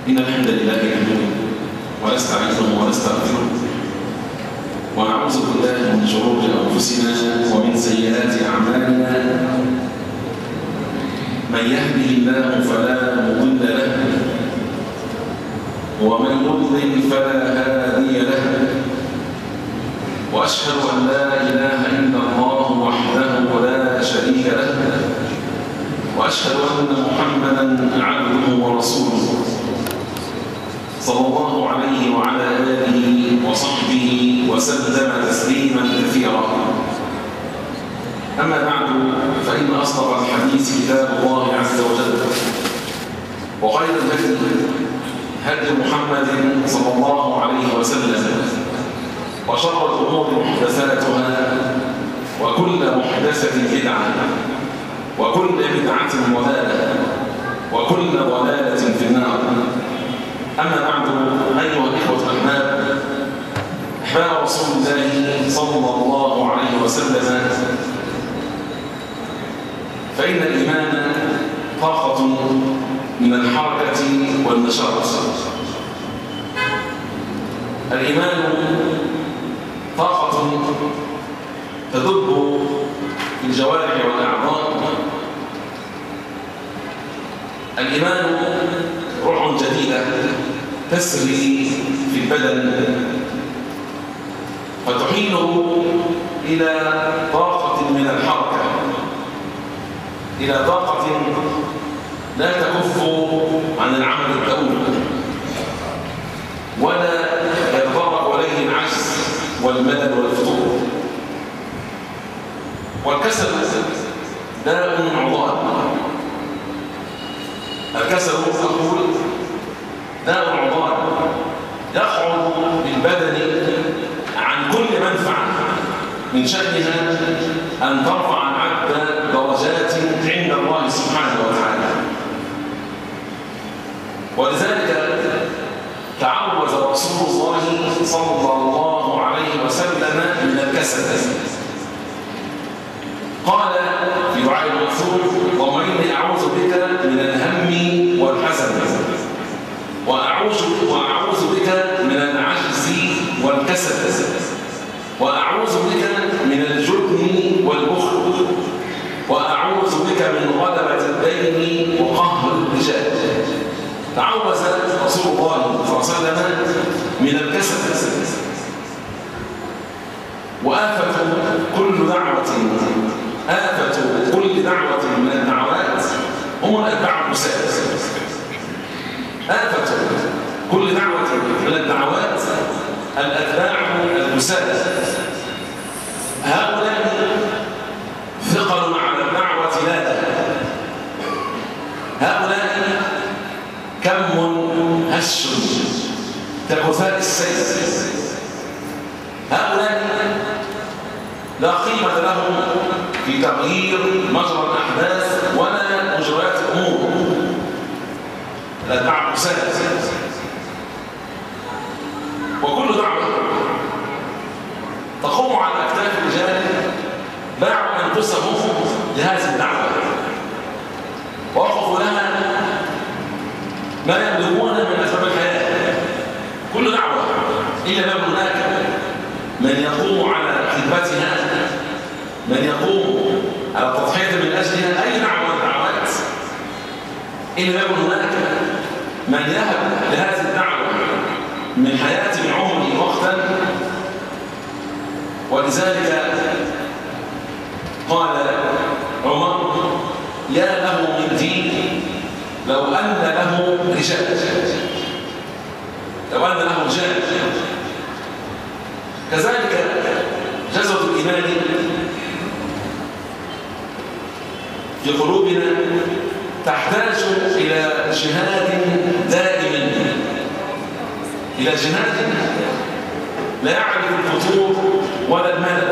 إن الحمد لله نحمده ونستعينه ونستغفره ونعوذ بالله من شرور أنفسنا ومن سيئات أعمالنا. من يهده الله فلا مضل له ومن يضلل فلا هادي له، وأشهد أن لا إله إلا الله وحده لا شريك له، وأشهد أن محمدًا عبده ورسوله صلى الله عليه وعلى آله وصحبه وسلم تسليما كثيرا. أما بعد، فإن أصدق الحديث كتاب الله عز وجل، وخير الهدي هدي محمد صلى الله عليه وسلم، وشر الأمور محدثاتها، وكل محدثة بدعة، وكل بدعة ضلالة، وكل ضلالة في النار. أما بعد، أيها الإخوة الأحباب، أحباب رسول الله صلى الله عليه وسلم، فإن الإيمان طاقة من الحركة والنشاط. الإيمان طاقة تدب في الجوارح والأعضاء. الإيمان روح جديدة تسري في البدن فتحيله إلى طاقة من الحركة، إلى طاقة لا تكف عن العمل الدؤوب ولا يتطرق إليه العجز والملل والفتور. والكسل داء عضال. الكسل أقول داء عضال يخرج بالبدن عن كل منفعة من شأنها أن ترفع العبد درجات عند الله سبحانه وتعالى. ولذلك تعوذ رسول الله صلى الله عليه وسلم من الكسل. قال في دعاء المأثور: اللهم إني أعوذ بك من الهم والحزن، وأعوذ بك من العجز والكسل، وأعوذ بك من الجبن والبخل، وأعوذ بك من غلبة الدين وقهر الرجال. تعوذ رسول الله صلى الله عليه وسلم من الكسل. وآفة كل دعوة من الدعوات هم الأتباع المساد. آفة كل دعوة من الدعوات الأتباع المساد. هؤلاء ثقل على الدعوة لا. هؤلاء كم هش كغثاء السيل. هؤلاء لا قيمة لهم في تغيير مجرى الأحداث ولا مجريات الأمور. الأتباع المساد. وكل دعوة تقوم على أكتاف الرجال باعوا أنفسهم لهذه الدعوة ووقفوا لها ما يملكون من أسباب الحياة. كل دعوة إلا ما هناك من يقوم على خدمتها، من يقوم على التضحية من أجلها. أي دعوة من الدعوات إلا ما هناك من يهب لهذه الدعوة من حياة من عمره وقتا. ولذلك قال عمر: يا له من دين لو أن له رجال. لو أن له رجال. كذلك جذوة الإيمان في قلوبنا تحتاج إلى جهاد دائم، إلى جهاد لا يعرف الفتور ولا الملل.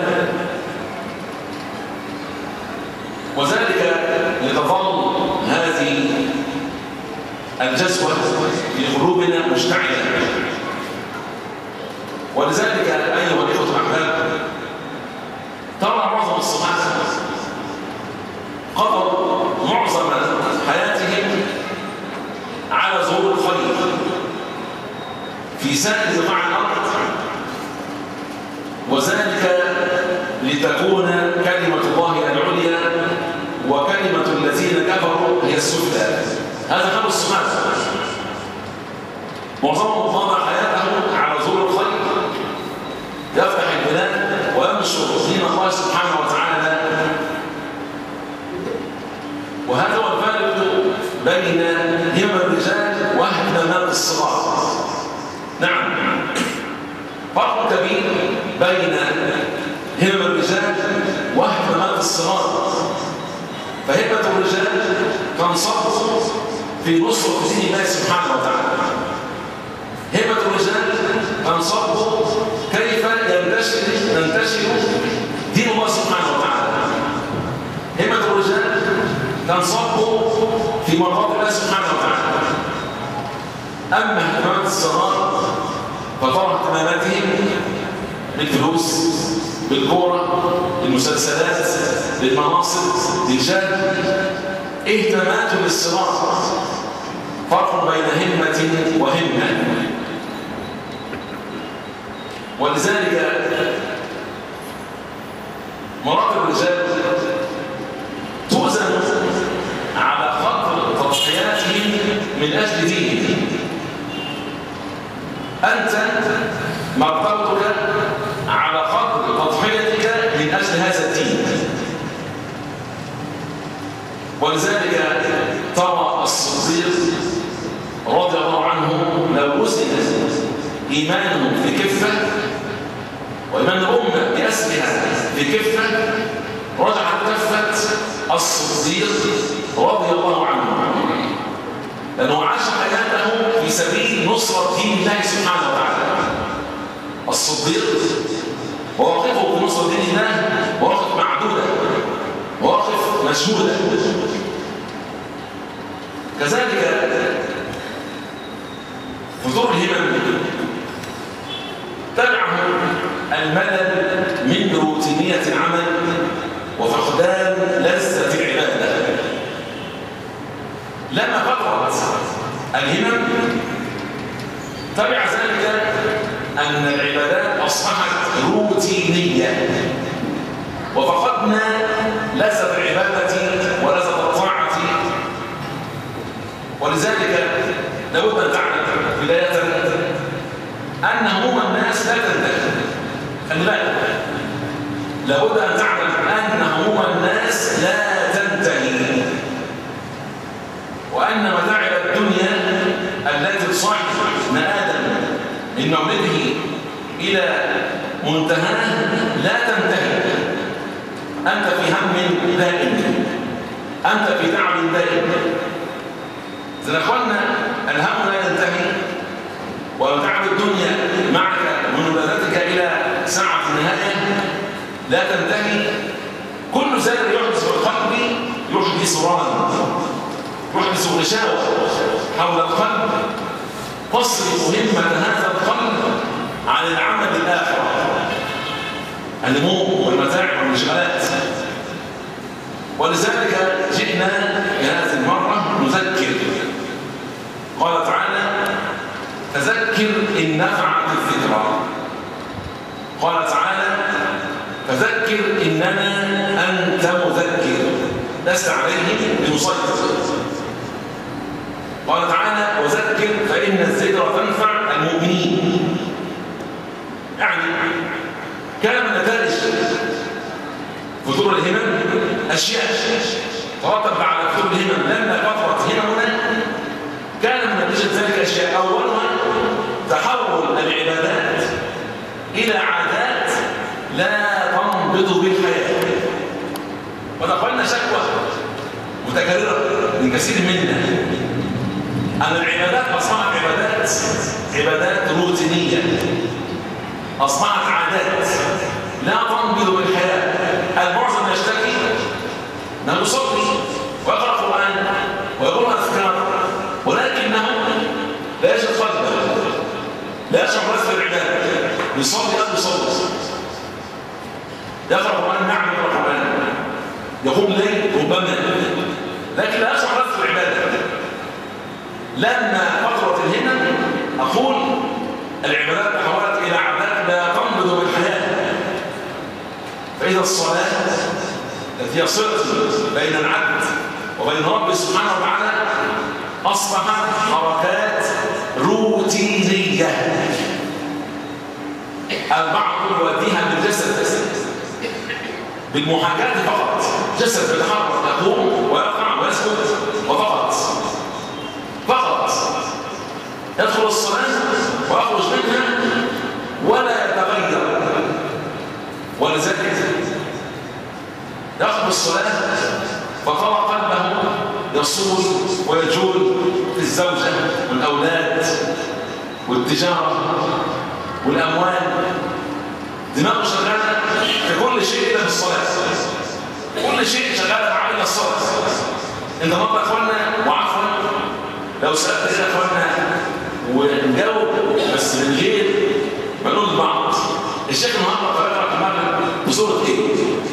وذلك لتظل هذه الجذوة في قلوبنا مشتعلة. ولذلك أيها الإخوة الأحباب، ترى معظم الصحابة قضوا معظم حياتهم على ظهور الخير في سائر بقاع الأرض، وذلك لتكون كلمة الله العليا وكلمة الذين كفروا هي السفلى. هذا خمس صفات معظمهم ضاع حياته على ظهور الخير، يفتح البلاد وينشر دين الله سبحانه وتعالى. وهذا هو الفارق بين همم الرجال واهتمامات الصغار. نعم، فرق كبير بين همم الرجال واهتمامات الصغار. فهمة الرجال تنصب في نصرة دين الله سبحانه وتعالى. همة الرجال تنصب كيف ينتشر دين الله سبحانه وتعالى. همة الرجال تنصب في مرضات الله سبحانه وتعالى. أما اهتمامات الصغار فترى اهتماماتهم بالفلوس، بالكورة، بالمسلسلات، بالمناصب، بالجاه. اهتمامات للصغار. فرق بين همة وهمة. ولذلك مراتب الرجال توزن على قدر تضحياتهم من أجل دينهم. أنت مرتبتك على قدر تضحيتك من أجل هذا الدين. ولذلك ترى الصديق رضي الله عنه لو وزن إيمانه في كفة وإيمان الأمة بأسرها في كفة، رجعت كفة الصديق رضي الله عنه، لأنه عاش حياته في سبيل نصرة دين الله سبحانه وتعالى. الصديق مواقفه في نصرة دين الله مواقف معدودة، مواقف مشهودة. كذلك فتور الهمم تبعه الملل من روتينية العمل وفقدان لذة العبادة. لما فترت الهمم تبع ذلك أن العبادات أصبحت روتينية، وفقدنا لذة العبادة ولذة الطاعة. ولذلك لابد أن تعلم بداية أن هموم الناس لا تنتهي. خلي بالك، لابد أن تعلم أن هموم الناس لا تنتهي، وأن متاعب الدنيا التي تصاحب ابن آدم من مولده إلى منتهاه لا تنتهي. أنت في هم دائم، أنت في تعب دائم. إذا أخوانا الهم لا ينتهي، وتعب الدنيا معك من ولادتك إلى ساعة النهاية لا تنتهي. كل ذلك يحدث في القلب، يحدث ران، يحدث غشاوة حول القلب، تصرف همة هذا القلب عن العمل الآخرة، الهموم والمتاعب والمشغلات. ولذلك جئنا هذه المرة نذكر. قال تعالى: فذكر إن نفعت الذكرى. قال تعالى: فذكر إنما أنت مذكر لست عليهم بمسيطر. قال تعالى: وذكر فإن الذكرى تنفع المؤمنين. يعني كان من نتائج فتور الهمم أشياء ترتب على فتور الهمم. لما كثرت هممنا كان من نتيجة ذلك أشياء. أولها تحول العبادات إلى عادات لا تنبض بالحياة. ودخلنا شكوى متكررة من كثير منا أن العبادات أصبحت عبادات روتينية، أصبحت عادات لا تنبض بالحياة. المعظم يشتكي أنه يصلي ويقرأ قرآن ويقول أذكار، ولكنه لا يجد قلبه، لا يشعر رزق العبادة. يصلي أو يصلي، يقرأ قرآن، نعم يقرأ قرآن، يقوم ليل ربما، لكن لا يشعر رزق العبادة. لما فترة الهمم أقول العبادات تحولت إلى عادات لا تنبض بالحياة. فإذا الصلاة التي هي صلة بين العبد وبين رب سبحانه وتعالى أصبحت حركات روتينية. البعض يؤديها بالجسد بالمحاكاة فقط، جسد بيتحرك يقوم ويقع ويسكت وفقط يدخل الصلاة ويخرج منها ولا يتغير. ولذلك يخرج الصلاة فترى قلبه يصول ويجول في الزوجة والأولاد والتجارة والأموال، دماغه شغالة في كل شيء إلا في الصلاة، كل شيء شغالة مع إلا الصلاة. أنت مرة أخوانا وعفوا لو سألت إيه أخوانا ونجاوب بس من غير ما نقول لبعض الشيخ النهارده قرأ المغرب بصورة إيه؟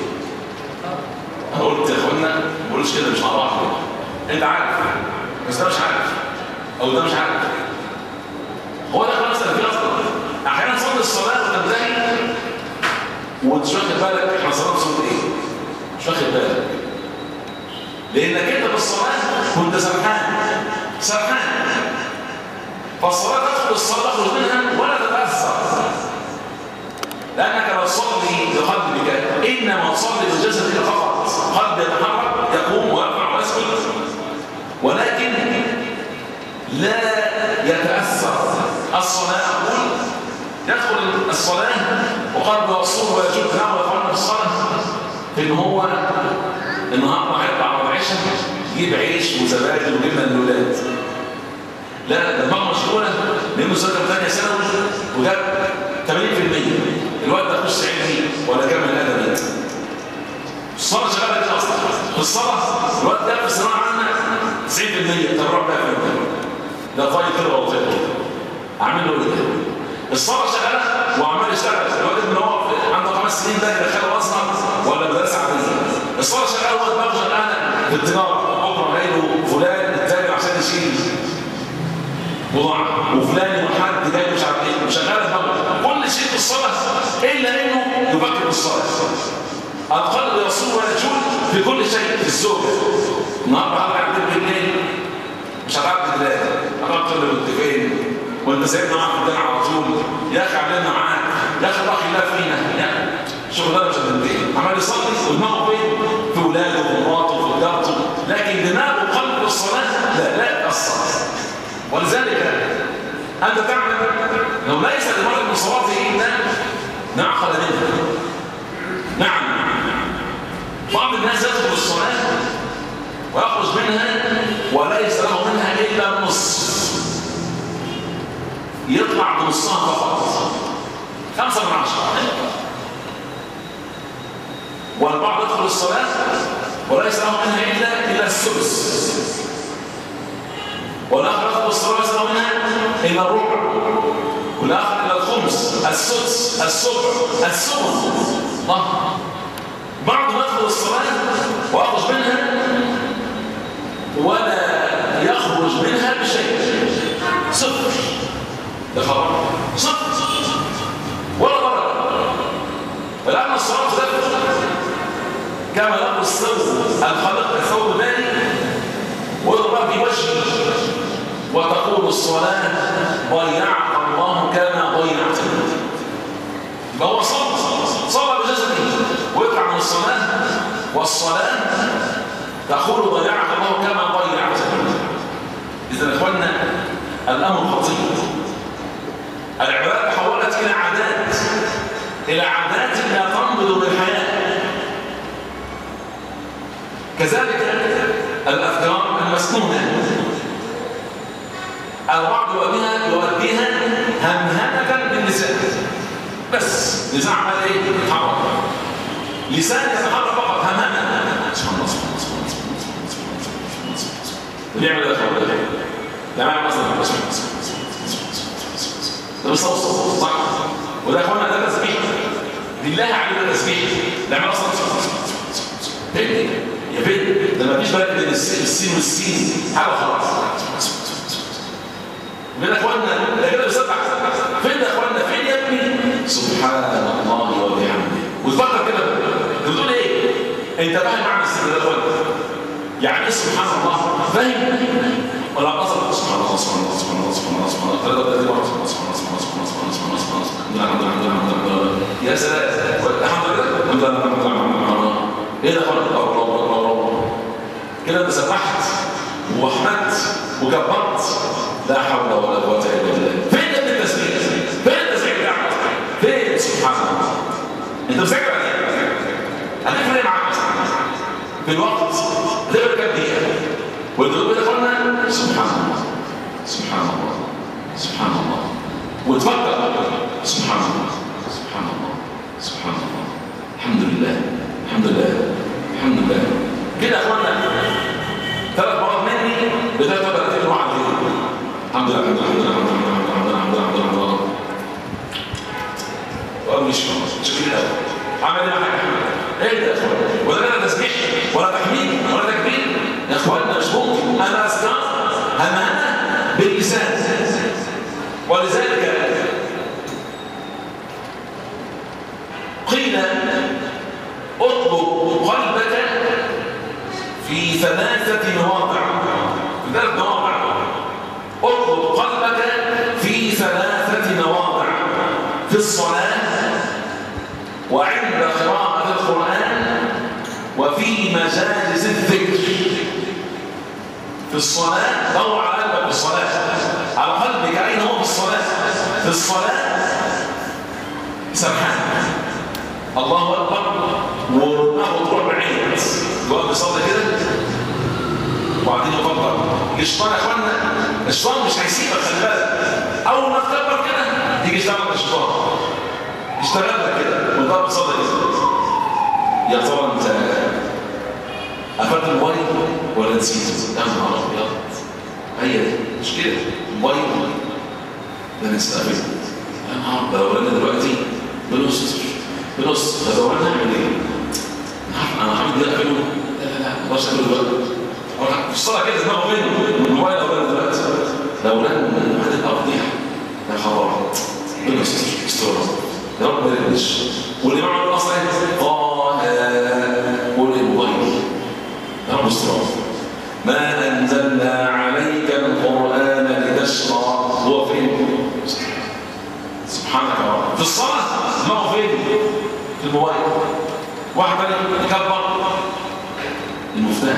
أنا قلت يا أخوانا ما بقولش كده مش مع بعض كده. أنت عارف بس ده مش عارف أو ده مش عارف. هو ده خلاص اللي فيه أصلا. أحيانا تصلي الصلاة وتنتهي وأنت مش واخد بالك إحنا صلاة بصورة إيه؟ مش واخد بالك. لأنك أنت في الصلاة كنت سرحان. فالصلاة تدخل الصلاة تخرج منها ولا تتأثر. لأنك لو تصلي بقلبك إنما تصلي بجسدك فقط، قلب يتحرك يقوم ويرفع ويسكت ولكن لا يتأثر. الصلاة أقول يدخل الصلاة وقلبه يصور ويجوب نحو يقولنا في الصلاة في إن هو النهارده هيطلع على العشاء يجيب عيش وزبادي وجبنة للولاد. لا ده دماغه مشغولة لأنه سنة ثانية ثانوي وجاب 80%. الوقت ده يخش علمي ولا كامل الأدبي. الصلاة شغالة كده أصلا. في الصلاة الوقت ده في الصناعة عندنا 90% تبرع بقى في ده طيب كده ولا طيب أعمل له إيه؟ الصلاة شغالة وعمال يشتغل. الوقت من هو عنده 5 سنين ده يدخله أصغر ولا مدرسة عادية. الصلاة شغالة هو دماغه شغالة في التجارة. بكرة جاي له فلان التاجر عشان يشيل بضاعة وفلان وحد جاي مش عارف ايه وشغاله دماغه. كل شيء في الصلاه الا انه يفكر بالصلاه. القلب يصور ويجول في كل شيء. في الزوجه النهارده هرجع البيت بالليل مش هتعرف تلاقي هتقعد تقول له انت فين وانت سايبنا معاك في الدنيا على طول. يا اخي عملنا معاك يا اخي راح الله فينا شغلانه مش هتنتهي. عمال يصلي ودماغه فين؟ في ولاده وفي مراته وفي تجارته، لكن دماغه وقلبه الصلاه لا يتاثر. ولذلك أنت تعلم لو ليس لمرض من صلاته إلا نعقل منها. نعم بعض الناس يدخل الصلاة ويخرج منها وليس له منها إلا النص، يطلع بنصها فقط 5/10. والبعض يدخل الصلاة وليس له منها إلا السدس، والآخر يدخل الصلاة وليس له منها إلى الربع، والآخر إلى الخمس، السدس، السبع، الثمن. بعض يدخل الصلاة ويخرج منها ولا يخرج منها بشيء، صفر. ده خبر صفر ولا بركة. ولأن الصلاة تدخل كما يقول الثوب الخلق الثوب باني ويضرب بوجهه وتقول الصلاة ضيعك الله كما ضيعتني. فهو صلى بجسده ويطلع من الصلاة والصلاة تقول ضيعك الله كما ضيعتني. إذا إخواننا الأمر خطير. العبادات تحولت إلى عادات لا تنبض بالحياة. كذلك الأفكار المسنونة البعض يؤديها همهمة باللسان بس. لسان عمال ايه؟ يتحرك. لسان يتحرك فقط همهمة. سبحان الله سبحان الله سبحان الله بنعمل ايه اخوان؟ ده معنى اصلا ده بصوص صح؟ وده اخوانا ده تسبيح. بالله عليك ده تسبيح. ده معنى اصلا فين؟ يا بنت ده مفيش فرق بين السين والسين حاجه خلاص. من اخواننا ده كده بيسبح. فين ده سبحان الله وبحمده. وتفكر كده بتقول ايه؟ انت فاهم معنى السر ده؟ يعني ايه سبحان الله؟ فاهم ولا قصد؟ سبحان الله سبحان الله سبحان الله سبحان الله سبحان الله يا سلام. الحمد لله الحمد لله. ايه ده خالص؟ كده انت سبحت وحمدت وكبرت. لا حول ولا قوه الا بالله. فين التسبيح؟ فين التسبيح بتاعك؟ فين سبحان الله؟ انت مسجل هتفرق ايه معاك في الوقت؟ هتفرق كام دقيقه؟ والدكتور بيقولنا سبحان الله سبحان الله سبحان الله. وتفكر سبحان الله سبحان الله سبحان الله. الحمد لله الحمد لله الحمد لله. كده يا اخوانا 3 مرات مني ب 33 روح على اليوم. الحمد لله الحمد لله الحمد لله الحمد لله الحمد لله الحمد لله. وقال مش كده عمل ايه يا حاج؟ ايه ده يا اخوانا؟ ولا كده تسبيح ولا تحميد ولا تكبير يا اخوانا؟ مش ممكن. انا اذكار امانه باللسان. ولذلك قيل اطلب قلبك في 3 مواضع. في 3 مواضع. اطلب قلبك في 3 مواضع: في الصلاة، وعند قراءة القرآن، وفي مجالس الذكر. في الصلاة دور على قلبك. في الصلاة على قلبك. أين هو في الصلاة؟ في الصلاة سبحان الله أكبر وربنا تروح بعيد. يقعد يصلي كده وبعدين يفكر. الشيطان يا اخوانا الشيطان مش هيسيبك، خلي بالك. اول ما تكبر كده يجي يشتغل لك الشيطان، يشتغل لك كده وانت بتصلي كده. يا ترى انت قفلت الموبايل ولا نسيته؟ يا نهار ابيض. هي دي مش كده الموبايل ده نستقبله. يا نهار ده لو رن دلوقتي بنص هدور نعمل ايه؟ انا حابب دي اقفله. لا ما اقدرش اقفله دلوقتي. في الصلاه كده دماغه منه الموبايل لو رن دلوقتي لو رن هتبقى فضيحه. يا خبر بنص استوعب يا رب ما يرنش. واللي معه الاصل قول الموبايل يا رب استوعب. ما انزلنا عليك القران لتشقى. هو فين؟ سبحانك يا رب. في الصلاه دماغه فين؟ في الموبايل. واحد ثاني يكبر المفتاح.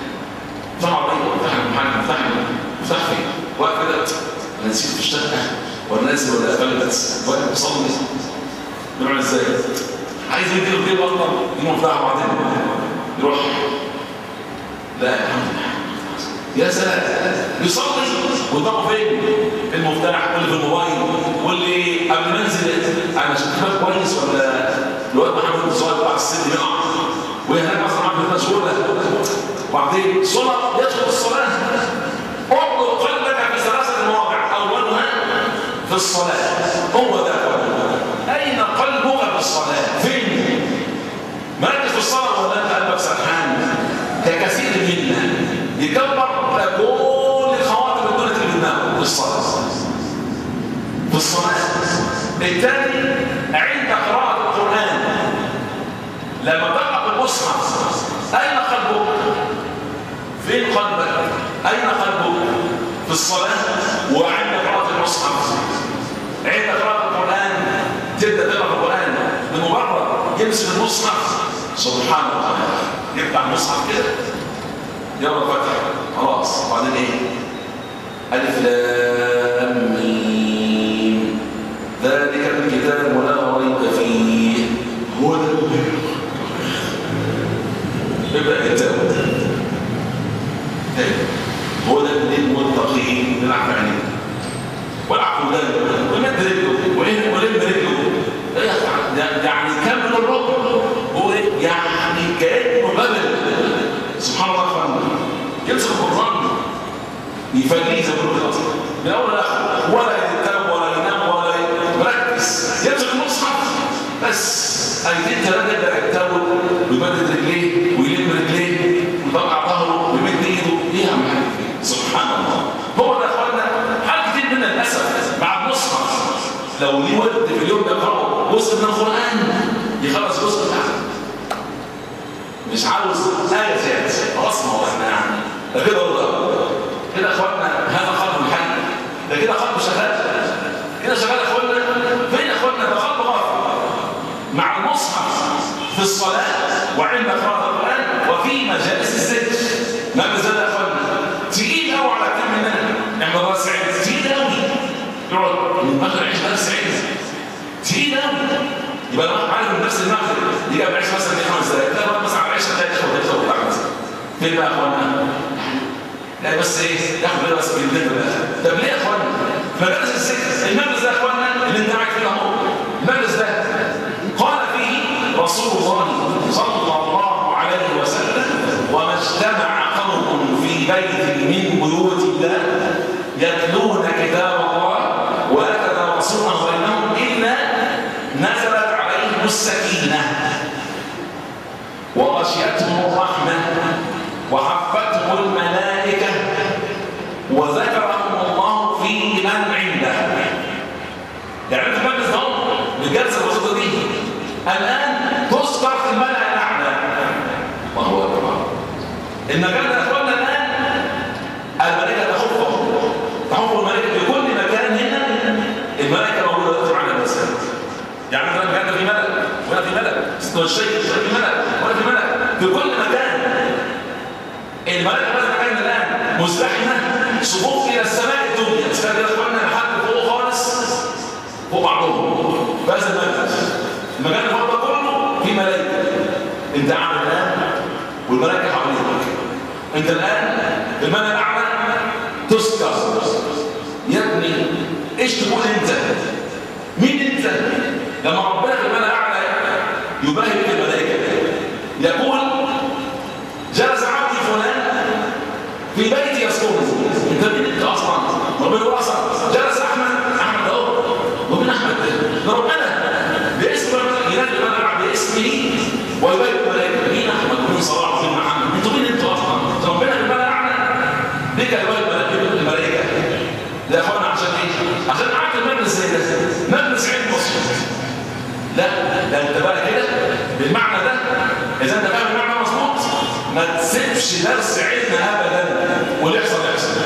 مفتاح فين؟ واقف كده انا نسيت في الشقه ولا ناسي ولا قفلت واقف بصلي. نعمل ازاي؟ عايز يديله كده اصلا يجيب مفتاح وبعدين يروح. لا الحمد لله يا سلام. بيصلي ودماغه فين؟ في المفتاح واللي في الموبايل واللي قبل ما انزل انا شغال كويس ولا الواد محمد الصغير بتاع السن يقع وهناك اصلا عامل مشغوله. وبعدين صلاه يدخل الصلاه. اطلق قلبك في 3 مواضع. اولها في الصلاه. هو ده اين قلبك في الصلاه؟ فين؟ مركز في الصلاه ولا انت قلبك سرحان ككثير منا يكبر كل خواطر الدنيا اللي بدناها في الصلاه. في الصلاه. الثاني عند قراءه القران. لما تقرا المصحف اين قلبك؟ فين قلبك؟ اين قلبك؟ في الصلاه وعند قراءه المصحف. عند قراءه القران تبدا تقرا القران بمجرد يمسك المصحف سبحان الله يفتح المصحف كده يقرا الفاتحه خلاص. وبعدين ايه؟ الف لام ميم ذلك الكتاب لا ريب فيه هدى. يبدا الكتاب هدى للمتقين. نلعب عينيه والعب ودانه ويمد رجله ولم رجله. يعني كمل الركن. هو يعني كانه بدل. سبحان الله يا فندم. يمسك القران يفليه زي ما بيقولوا اصلا من اول لاخر ولا يتكلم ولا ينام ولا مركز. يمسك المصحف بس ايتين 3 يبدا يتاول ويمدد رجليه ويلم رجليه ويطلع ظهره ويمد ايده. ايه يا عم؟ سبحان الله. هو ده يا اخوانا حال كتير منا للاسف مع المصحف لو ليه ود في اليوم يقرأه جزء من القرآن يخلص جزء بتاعه، مش عاوز آية زيادة. خلاص ما هو احنا يعني ده كده والله كده اخواتنا، هذا خط الحي ده كده خط شغال كده شغال. اخواتنا فين اخواتنا؟ ده خط غافل مع المصحف في الصلاة وعند قراءة القرآن وفي مجالس الذكر. ما بزال يا اخواتنا تقيل قوي على كم مننا. احنا الله سعيد تقيل قوي، يقعد من المغرب يعيش نفس سعيد تقيل قوي. يبقى انا عارف من نفس المغرب يجي بعيش مثلا 5 دقايق، لا مثلا على 10 دقايق تاخد بتاع مثلا. فين بقى يا اخوانا؟ لا بس ايه ياخد كده بس بالليل بقى. طب ليه يا اخوانا؟ مجلس الذكر المجلس ده يا اخوانا اللي انت قاعد فيه اهو، المجلس ده قال فيه رسول الله صلى الله عليه وسلم: وما اجتمع قوم في بيت من بيوت الله يتلون كتاب الله ويتدارسونه بينهم الا نزلت عليهم السكينه وغشيتهم الرحمه وحفتهم الملائكه وذكرهم الله في من عنده. يعني في المجلس ده بالجلسه البسيطه دي الان تذكر في الملأ الاعلى. الله اكبر. المكان ده اخوانا الان الملائكه تحف الملائكه في كل مكان. هنا الملائكه موجوده دلوقتي معانا المساجد. يعني مثلا المكان ده في ملأ ولا في ملأ، الشيخ في ملأ ولا في ملأ، في كل مكان الملائكه في المكان الان مزدحمه صفوف الى السماء الدنيا. السماء دي اخوانا لحد فوق خالص فوق بعضهم في هذا المجلس. المكان اللي فوق كله في ملائكه. انت قاعد الان والملائكه حواليك. انت الان في الملأ الاعلى تذكر. يا ابني ايش تقول انت؟ مين انت؟ لما ربنا في الملأ الاعلى يباهي بك الملائكه يقول: جلس عبدي فلان في بيتي يسكنه. انت مين انت اصلا؟ ربنا يقول اصلا جلس احمد اهو. ومين احمد ده؟ ربنا باسم ينادي الملأ الاعلى باسمه ويباهي الملائكه. مين احمد ومين صلاح ومين محمد؟ انتوا مين انتوا اصلا؟ ربنا في الملأ الاعلى بك يباهي الملائكه. يا اخوانا عشان ايه؟ عشان قعدت المجلس زي ده مجلس علم بسيط. لا ده انت بقى كده بالمعنى ده. اذا انت فاهم المعنى مظبوط ما تسيبش درس علم ابدا. واللي يحصل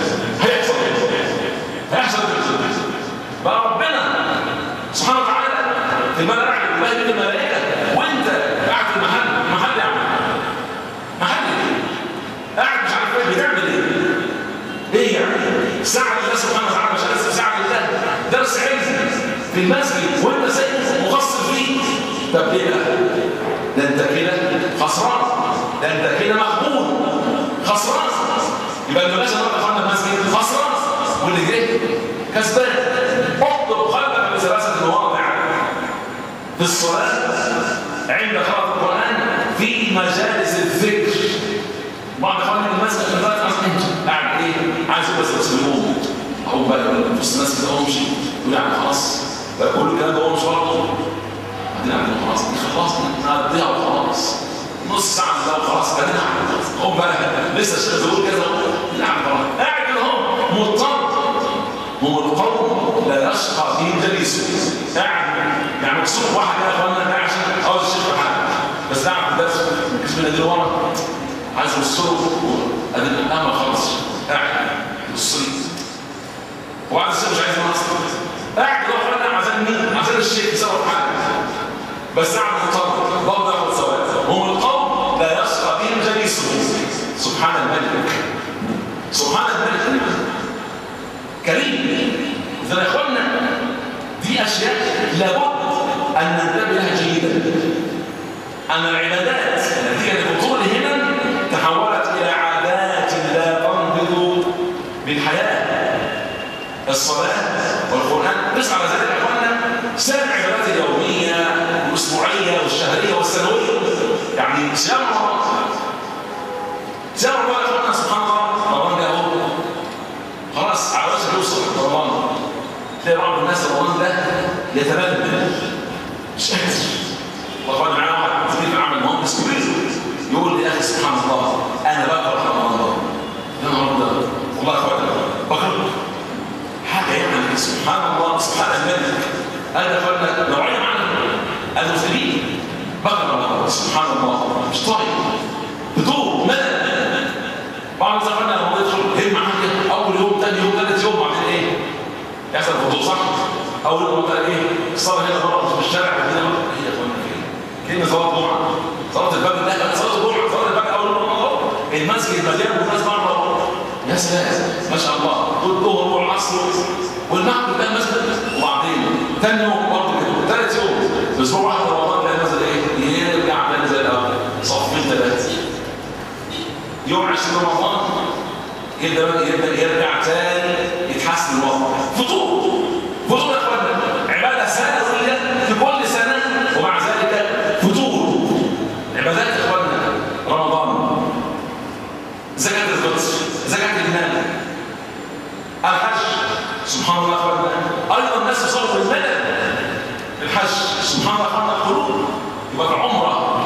هيحصل بقى ربنا سبحانه وتعالى في الملأ الاعلى بيباهي الملائكه وانت قاعد في محل يعني محل قاعد مش عارف ايه بتعمل ايه يعني؟ ساعه لله سبحانه وتعالى، مش عارف ساعه لله درس علم في المسجد وانت سيد مقصر فيه. طب ليه بقى؟ ده انت كده خسران، ده انت كده مقبول خسران. يبقى اللي باشا نروح اخوانا المسجد خسران واللي جاي كسبان. اطلب قلبك بثلاثه مواضع في الصلاه عند قراءه القران في مجالس الذكر. بعض اخواننا في المسجد قاعد ايه؟ عايز بس يوم اقوم بقى في المسجد اقوم امشي يقول يعني خلاص بقى كل الكلام ده هو مش برضه. بعدين عندنا خلاص نقضيها وخلاص نص ساعه ده وخلاص. بعدين اقوم بقى لسه الشيخ بيقول كذا نعم خلاص قاعد كده اهو مضطر. هم القوم لا يشقى فيهم جليسه. قاعد يعني مكسوف واحد كده يا اخوانا قاعد عشان عاوز الشيخ حاجه بس قاعد في الدرس مش من اللي ورا عايز يوصله ادي ما خلص قاعد يوصل وبعد الشيخ مش عايز يوصل قاعد كده اخوانا عشان مين؟ عشان الشيخ يسوي حاجه بس قاعد مضطر برضه ياخد ثواب. هم القوم لا يشقى فيهم جليسه. سبحان الملك سبحان الملك كريم. إذا يا إخوانا دي أشياء لابد أن ننتبه لها جيدا. أن العبادات التي لبطول همم تحولت إلى عادات لا تنبض بالحياة. الصلاة والقرآن قس على ذلك يا إخوانا سائر العبادات اليومية والأسبوعية والشهرية والسنوية. يعني صيام رمضان يا إخوانا سبحان الله رمضان ده أهو خلاص على وجه يوصل رمضان. تلاقي بعض الناس رمضان ده يتبلد مش قادر. وقال معانا واحد كتير عمل مهندس كبير يقول لي يا اخي سبحان الله انا بكره رمضان. يا نهار ابيض والله يا اخوانا بكره حاجه يعني سبحان الله سبحان الملك. هذا يا اخوانا نوعيه معانا المسلمين بقى رمضان سبحان الله مش طايق بدور ملل. بعض زماننا لما يدخل هم حاجه اول يوم ثاني يوم ثالث يوم بعدين ايه؟ يحصل فضول صح؟ اول يوم قال ايه؟ الصلاه هنا بره في الشارع هنا هي يا اخوانا فين؟ كلمه صلاه الجمعه صلاه الفجر لا صلاه الجمعه صلاه الفجر اول يوم رمضان المسجد مليان والناس بره يا سلام ما شاء الله والظهر والعصر والمغرب ده المسجد وبعدين ثاني يوم برضه كده ثالث يوم اسبوع واحد رمضان تلاقي المسجد ايه؟ يرجع تاني زي الاول صفين ثلاثه يوم 20 رمضان يبدا يرجع تاني يتحسن الوضع فطور فطور يا اخوانا عباده سنويه في كل سنه ومع ذلك فطور عبادات يا اخوانا رمضان زكاه الفطر زكاه المال الحج سبحان الله يا اخوانا ايضا الناس يصلوا الملل الحج سبحان الله يا اخوانا القلوب يبقى العمره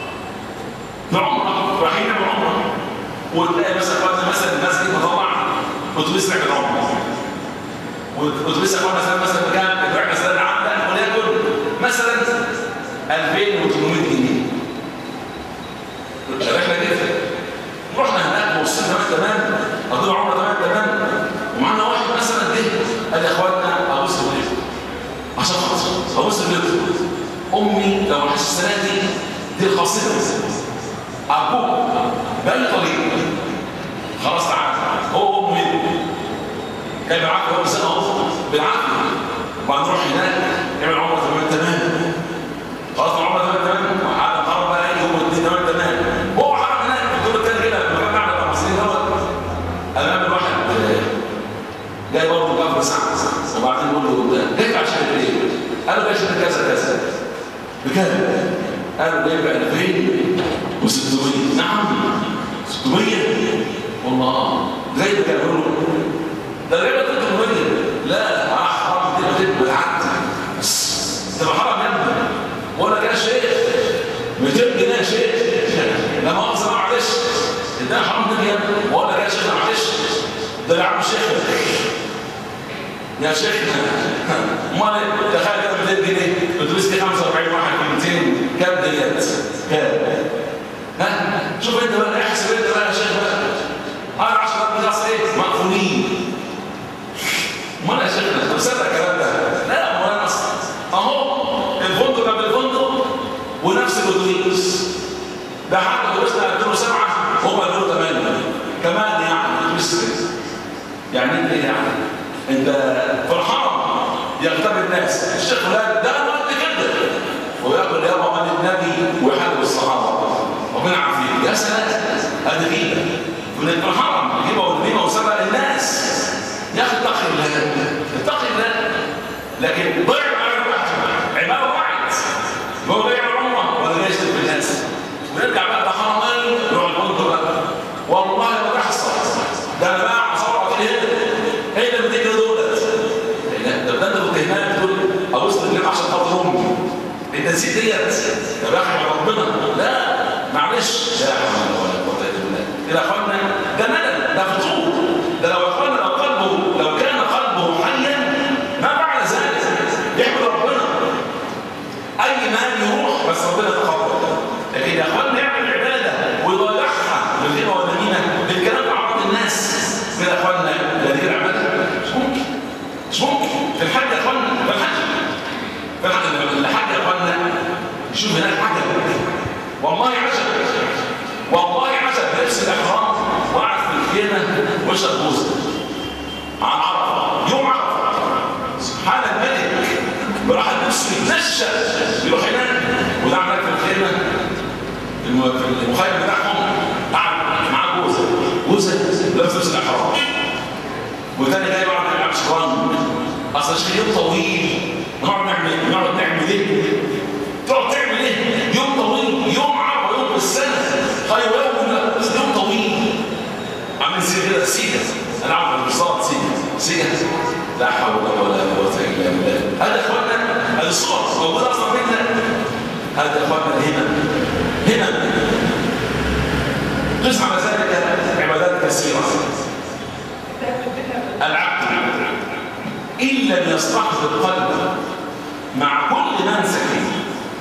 رايحين نعمل عمره وتلاقي مثلا المسجد مطلع اتوبيس رحله عمره والاتوبيس يا اخوانا مثلا كام الرحله مثلا عندك وليكن مثلا 2800 جنيه الرحله دي رحنا هناك ووصلنا تمام قضينا عمره تمام ومعنا واحد مثلا قال يا اخوانا ابص رجلي عشان خاطر ابص رجلي امي لو عايش السنه دي الخاصيه ابوك باي طريق خلاص تعالى هو امي جاي بالعافيه هو سنه بالعافيه وبعدين نروح هناك نعمل عمره تمام خلاص العمره تمام وقعدنا نقرب بقى يوم واثنين تمام هو حرق هناك في الدور الثاني كده المكان بتاع المصريين دوت امام الواحد جاي برضه كفر ساعه وبعدين نقول له جاي عشان ايه؟ قالوا جاي عشان كذا بكام؟ قالوا جاي ب 2600 نعم 600 والله جاي بكام؟ قالوا ده الربا 300 لا حرام دي بالعقد تبقى حرام يا ابني ولا كده شيخ 200 جنيه يا شيخ لا مؤاخذه معلش ده حرام دي يا ابني ولا كده شيخ معلش ده يا عم شيخ يا شيخنا امال تخيل كده 200 جنيه بتدرس لي 45 واحد ب 200 كام ديت؟ كام؟ ها؟ شوف انت بقى احسب انت بقى يا شيخ بقى 10 خلاص ايه؟ مقفولين امال يا شيخنا انت مصدق الكلام ده؟ لا امال انا اهو الفندق جنب الفندق ونفس الاتوبيس ده حتى اتوبيسنا 2007 هم 2008 كمان يعني يعني انت ايه يعني؟ انت فرحان يغتاب الناس الشيخ فلان ده انا قلت كده ويقول يا رب النبي ويحارب الصحابه ربنا عافيه يا سلام ادي غيبه من الفرحان غيبه والغيبه وسبق الناس يا اخي اتقي الله لكن ضيع عباره واحد هو ضيع العمره ولا يشتم بالناس ويرجع بقى ده حرام يروح الفندق بقى والله ما تحصل ده انا بقى صورت ايه اللي بتجري دولت ده انت كنت هناك تقول ابص لك عشان خاطر امي انت نسيت ديت يا رحمه ربنا لا معلش لا حول ولا قوه الا بالله كده يا اخوانا ده ملل ده فطور ده لو يا اخوانا لو كان قلبه حيا ما فعل ذلك يحمد ربنا اي مال يروح بس ربنا يتقبل لكن يا اخوانا يعمل عباده ويضيعها بالغيبه والنميمه بالكلام مع بعض الناس كده يا اخوانا هذه العباده مش ممكن في الحج يا اخوانا في الحج يا اخوانا شوف هناك حاجه والله عجب لبس الاحرام وقعد في الخيمه وشرب بوزه على عرفه يوم عرفه سبحان الملك براح النفس يتنشى يروح هناك وده عمل في الخيمه في المخيم بتاعهم قعد معاه بوزه لبس الاحرام وتاني جاي بعد ما يلعب شطرنج اصل الشيء طويل نقعد نعمل ايه؟ تقعد تعمل ايه؟ يوم طويل يوم عرفه يوم بالسنه خير يوم طويل عامل زي كده سيجا انا عارف بالظبط سيجا لا حول ولا قوه الا بالله هذا يا اخوانا هذه الصور موجوده اصلا بيننا هذا يا اخوانا هنا قس على ذلك عبادات كثيره العبد إن لم يصطحب القلب مع كل منسك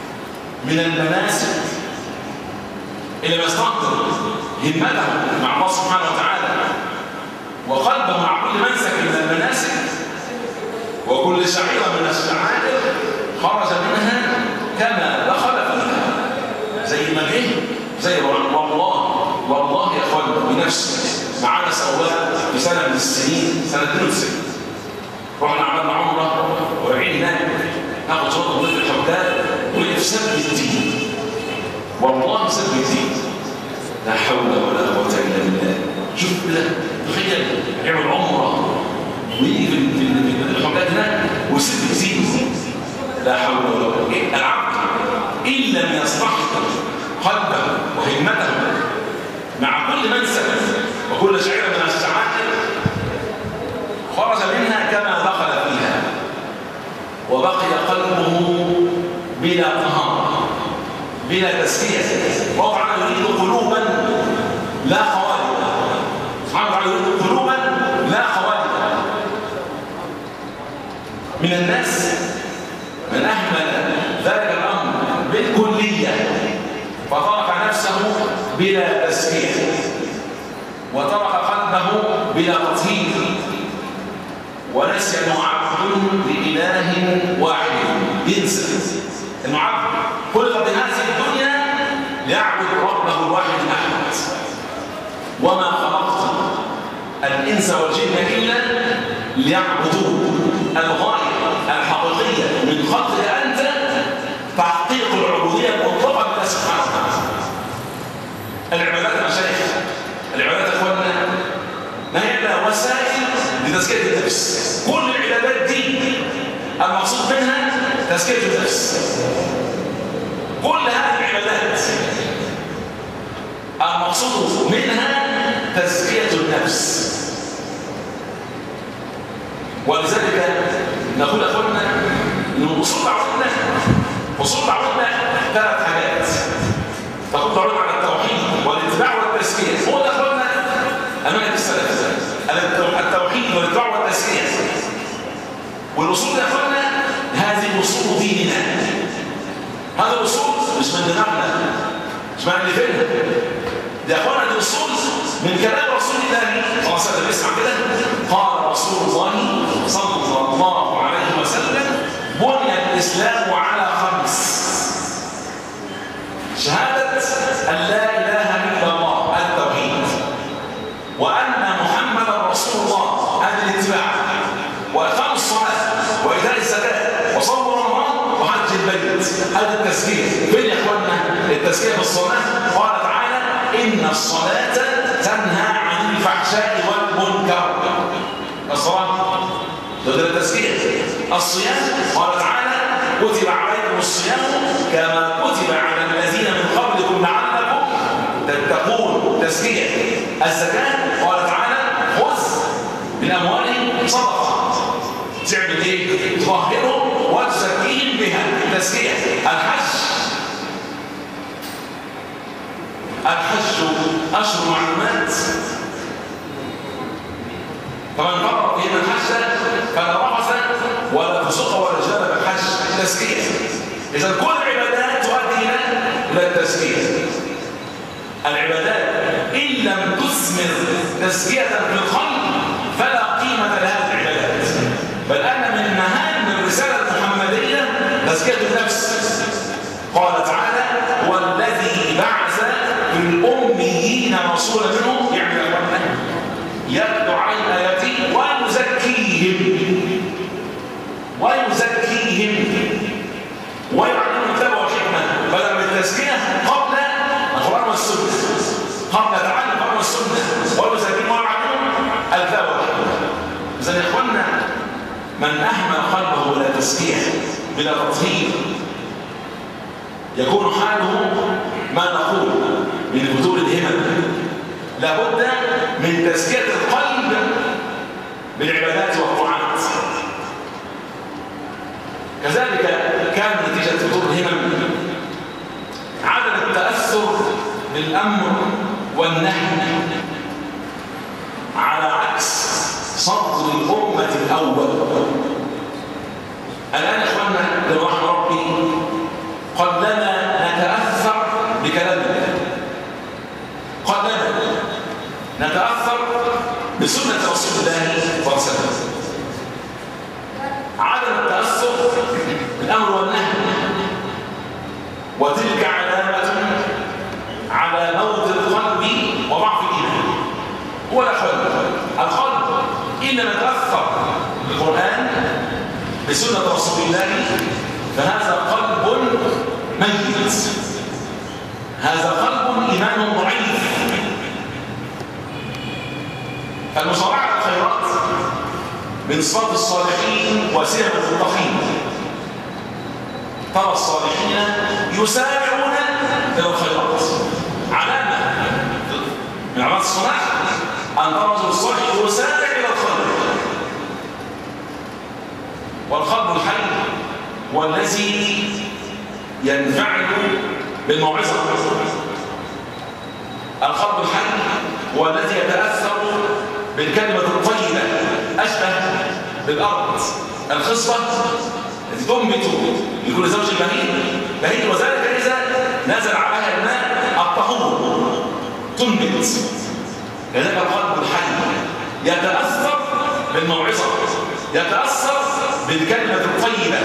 من المناسك اللي يستنطر همته مع الله سبحانه وتعالى وقلبه مع كل منسك من المناسك وكل شعيرة من الشعائر خرج منها كما دخل فيها زي ما جه زي والله يا اخوان بنفسي معانا سواق في سنة من السنين سنة 92 رحنا عملنا عمرة وراجعين هناك ناخد صوت ضد الحجاج وقف سب الدين والله سب الدين لا حول ولا قوة إلا بالله. شوف كده تخيل يعمل عمرة ويجي في الحجاج هناك ويسب الدين لا حول ولا قوة. العبد إن لم يستحضر قلبه وهمته مع كل منسك وكل شعيرة من الشعائر خرج منها كما دخل فيها وبقي قلبه بلا طهارة بلا تزكية. الله تعالى يريد قلوبا لا خوالب سبحانه وتعالى يريد قلوبا لا خوالب. من الناس من أهمل ذلك الأمر بالكلية فترك نفسه بلا تزكية وترك قلبه بلا تطهير ونسي أنه عبد لإله واحد. ينسى أنه عبد خلق بهذه الدنيا ليعبد ربه الواحد الأحد. وما خلقت الإنس والجن إلا ليعبدوه. الغاية الحقيقية من خلقك أنت تحقيق العبودية المطلقة لله سبحانه وتعالى. العبادات يا مشايخ العبادات يا اخواننا ما هي الا وسائل لتزكية النفس. كل العبادات دي المقصود منها تزكية النفس. كل هذه العبادات المقصود منها تزكية النفس. ولذلك نقول يا اخواننا ان اصول دعوتنا ثلاث حاجات. تقول دعوتنا على التوحيد والاتباع والتزكية. هو ده اخواننا امانة السلف التوحيد والاتباع والتزكية. والاصول يا اخواننا هذه اصول ديننا. هذا الاصول مش من دماغنا مش من اللي فينا. دي يا اخواننا دي اصول من كلام رسول الله صلى الله عليه وسلم. اسمع كده قال رسول الله صلى الله عليه وسلم بني الاسلام على 5: شهادة أن لا إله إلا الله التوحيد وأن محمدا رسول الله الاتباع وإقام الصلاة وإيتاء الزكاة وصوم رمضان وحج البيت. هذا التزكية. فين يا إخواننا التزكية في الصلاة؟ قال تعالى إن الصلاة تنهى عن الفحشاء والمنكر. الصلاة ده التزكية. الصيام قال تعالى كتب عليكم الصيام كما كتب على الذين من قبلكم لعلكم تتقون. تزكية. الزكاة قال تعالى خذ من أموالهم صدقة. تعمل إيه؟ تطهرهم وتزكيهم بها. تزكية. الحج أشهر معلومات فمن فرق فيهما الحج فلا رفث ولا فسوق ولا جدال بالحج. تزكية. إذا كل العبادات تؤدي إلى التزكية. العبادات إن لم تثمر تزكية في القلب فلا قيمة لهذه العبادات. بل أن من مهام الرسالة المحمدية تزكية النفس. قال تعالى والذي بعث في الأميين رسولا منهم يعني يتلو عليهم آياته ويزكيهم ويعلمهم الكتاب والحكمة. بدل من التزكية قبل القرآن والسنة قبل تعلم القرآن والسنة ويزكيهم ويعلمهم الكتاب والحكمة. إذن يا إخواننا من أهمل قلبه بلا تزكية بلا تطهير يكون حاله ما نقول من فتور الهمم. لابد من تزكية القلب بالعبادات والطاعات. كذلك كان نتيجة فتور الهمم عدم التأثر بالأمر والنهي على عكس صدر الأمة الأول. الآن يا إخواننا لو رحمة ربي قلنا رسول الله صلى الله عليه وسلم. عدم التأثر بالأمر والنهي، وتلك علامة على موت القلب وضعف الإيمان. هو القلب إنما تأثر بالقرآن بسنة رسول الله فهذا قلب ميت، هذا قلب إيمانه ضعيف. فالمسارعة الخيرات من صفات الصالحين وسير المتقين. ترى الصالحين يسارعون إلى الخيرات، علامة من علامات الصلاح أن ترى الرجل الصالح يسارع إلى الخير. والقلب الحي هو الذي ينفعل بالموعظة. القلب الحي هو الذي يتأثر بالكلمة الطيبة، أشبه بالأرض الخصبة التي تنبت لكل زوج بهيج، وذلك إذا نزل عليها الماء الطهور تنبت. كذلك القلب الحي يتأثر بالموعظة، يتأثر بالكلمة الطيبة.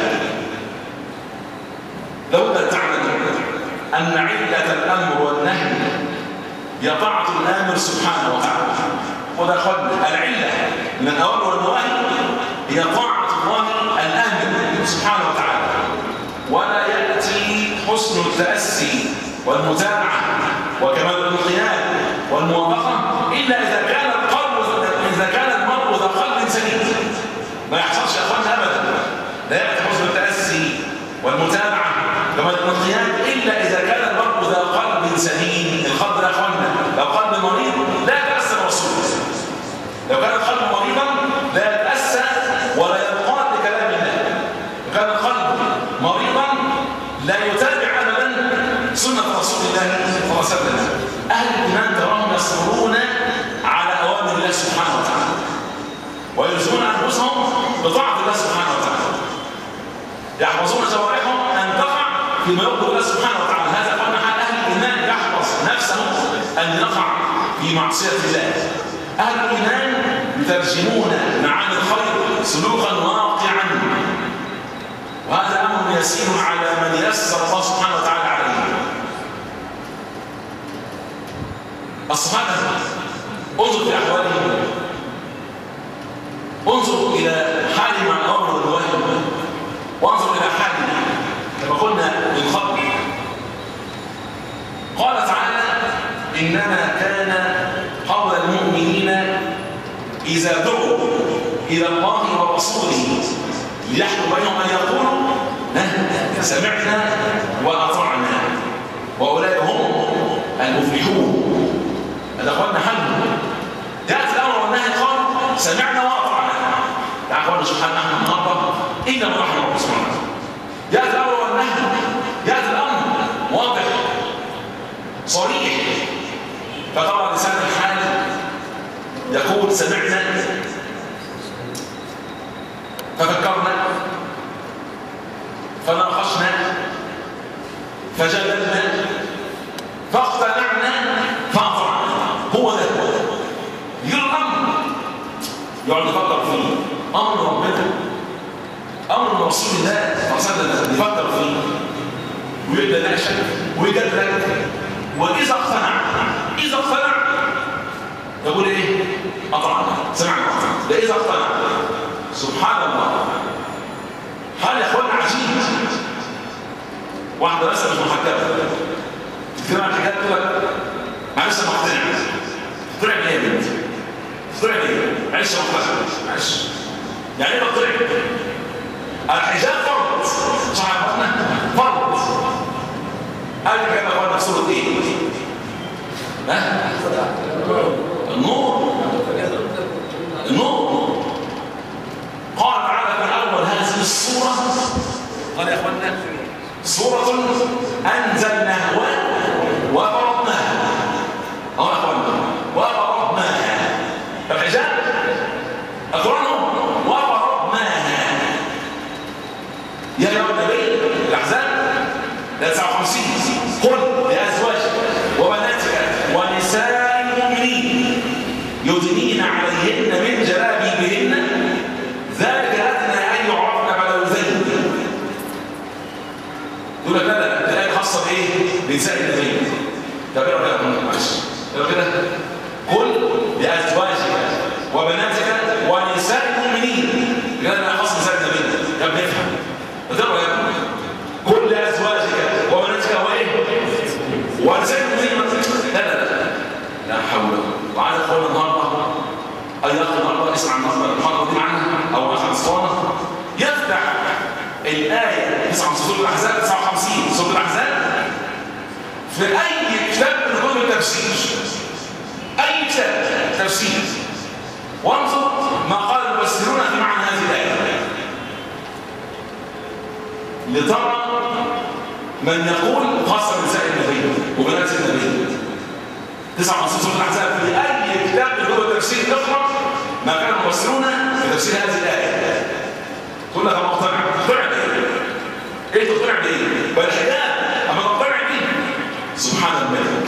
لو أن تعلم أن علة الأمر والنهي هي طاعة الآمر سبحانه وتعالى، وده قلب العلة من الأوامر والنواهي هي طاعة الله الآمر سبحانه وتعالى. ولا يأتي حسن التأسي والمتابعة وكمال الانقياد والموافقة إلا إذا كان المرء ذا قلب سليم. ما يحصلش يا أخوان أبدا، لا يأتي حسن التأسي والمتابعة وكمال الانقياد إلا إذا كان المرء ذا قلب سليم. القلب يا أخواننا لو قلب مريض لا يتأسى برسوله، لو كان القلب مريضا لا يتأسى ولا ينقاد لكلام الله، لو كان القلب مريضا لا يتابع أبدا سنة رسول الله صلى الله عليه وسلم. أهل الإيمان تراهم يصبرون على أوامر الله سبحانه وتعالى ويلزمون أنفسهم بطاعة الله سبحانه وتعالى، يحفظون جوارحهم أن تقع فيما يرضي الله سبحانه وتعالى. هذا قلنا حال أهل الإيمان، يحفظ نفسه أن يقع في معصية الله. أهل الإيمان يترجمون معاني الخير سلوكا واقعا، وهذا أمر يسير على من يسر الله سبحانه وتعالى عليه. الصحابة انظر في أحوالهم، انظر إلى حال مع الأمر والنواهي، وانظر إلى حالنا كما قلنا من قبل. قال تعالى: إنما كان قول المؤمنين إذا دعوا إلى الله ورسوله ليحكم بينهم أن يقولوا سمعنا وأطعنا وأولئك هم المفلحون. هذا قلنا حلم. جاءت الأمر والنهي قال سمعنا وأطعنا. يعني قلنا سبحانه نحن النهارده إلا من رحم الله سبحانه. جاءت الأمر والنهي، جاءت الأمر واضح صريح، فترى لسان الحال يقول سمعنا ففكرنا فناقشنا فجدلنا فاقتنعنا فاطعنا. هو ده يجي الامر يقعد يفكر فيه، امر ربنا، امر رسول الله صلى الله عليه وسلم يفكر فيه ويبدا يناقشك ويجادلك. واذا اقتنع يقول ايه؟ اطعنا سمعنا. ده اذا اقتنع. سبحان الله، حال يا اخوانا عجيب. واحده بس مش محجبه تتكلم عن الحجاب تقول لك معلش انا مقتنع. تقتنع بايه يا بنت؟ تقتنع بايه؟ معلش انا مقتنع. معلش يعني ايه مقتنع؟ الحجاب فرض، صح يا اخوانا؟ فرض. قال لك يا اخوانا في سوره ايه؟ النور. قال تعالى في اول هذه السوره، قال يا اخوانا سوره انزلناها وفرضناها. اهو يا اخوانا وفرضناها. الحجاب اقرانه وفرضناها. يا ايها النبي الاحزاب 59 قل لازواجك وبناتك ونساء المؤمنين يدنين عليهن من نساء النبي. طب ايه رايكم؟ معلش لو كده قل لازواجك وبناتك ونساء المؤمنين، لان خاص نساء النبي. طب نفهم ايه رايكم؟ قل لازواجك وبناتك وايه؟ ونساء المؤمنين. لا حول. وعايز اقول النهارده اي اخ النهارده اسمع النهارده المحاضره دي معانا او اخ اسوانه يفتح الايه 9 سوره الاحزاب 59 سوره الاحزاب في اي كتاب من كتب التفسير، اي كتاب تفسير، وانظر ما قال المفسرون في معنى هذه الايه لترى من يقول خاصه بنساء النبي وبنات النبي. 59 سوره الاحزاب في اي كتاب من كتب التفسير اقرا ما كان المفسرون في تفسير هذه الايه. تقول لك انا مقتنع. تقتنع بايه؟ ايه تقتنع بايه؟ بالحجاب اما تقتنع بيه. سبحان الملك.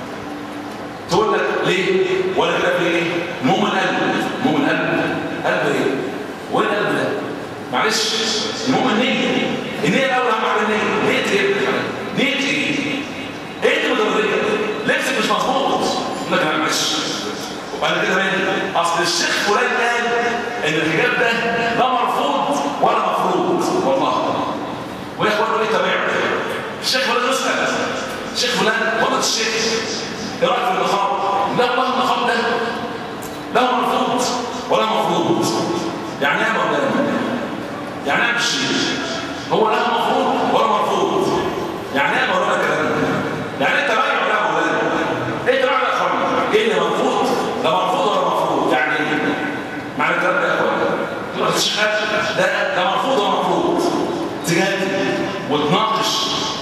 تقول لك ليه؟ ولا كتاب ليه؟ المهم القلب. المهم القلب. قلب ايه؟ وين القلب ده؟ معلش المهم النية. النية الاول اهم حاجه النية. نية ايه؟ نية ايه؟ ايه اللي مضريه؟ لبسك مش مظبوط. يقول لك انا معلش وانا كده مالي؟ اصل الشيخ فلان قال ان الحجاب ده لا مرفوض ولا مفروض. والله ويا اخوانا ايه تابعوا؟ الشيخ فلان يسال الشيخ فلان والله الشيخ ايه رايك في النقاب؟ لا والله النقاب ده لا مرفوض ولا مفروض. يعني ايه يا مولانا؟ يعني ايه الشيخ؟ هو لا مفروض ولا مرفوض. يعني ايه يا مولانا الكلام ده؟ يعني انت بايع ولا يا مولانا؟ ايه تبع يا اخوانا؟ ايه اللي مرفوض؟ لا مرفوض ولا مفروض. يعني ايه؟ معنى الكلام ده يا اخوانا؟ تقول لك الشيخ ده مرفوض ولا مفروض؟ تجادل وتناقش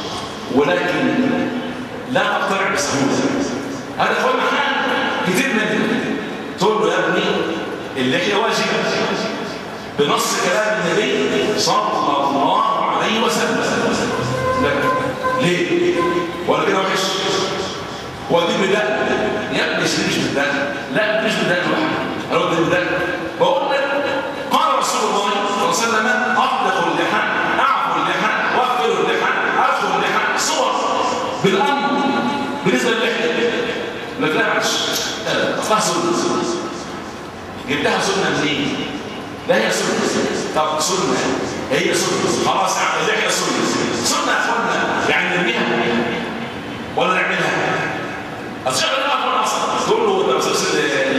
ولكن لا تقتنع بسهوله. هذا يا اخوانا حال كتير منه. تقول له يا ابني اللحيه واجبه بنص كلام النبي صلى الله عليه وسلم. لا ليه؟ ولا كده وحش؟ هو دي بدأ يا ابني مش بدأ. لا مش بدأ لوحده. هو دي بدأ. بقول لك قال رسول الله صلى الله عليه وسلم اطلقوا اللحى، اعفوا اللحى، وفروا اللحى، ادخلوا اللحى. صور بالامر بالنسبه للحيه. لك لا معلش اصلها سنه. جبتها سنه منين؟ لا هي سنه. طب سنه هي سنه خلاص اللحيه سنه. سنه يا اخوانا يعني نرميها ولا نعملها؟ الشيخ اللي اخونا اصلا تقول له ده مسلسل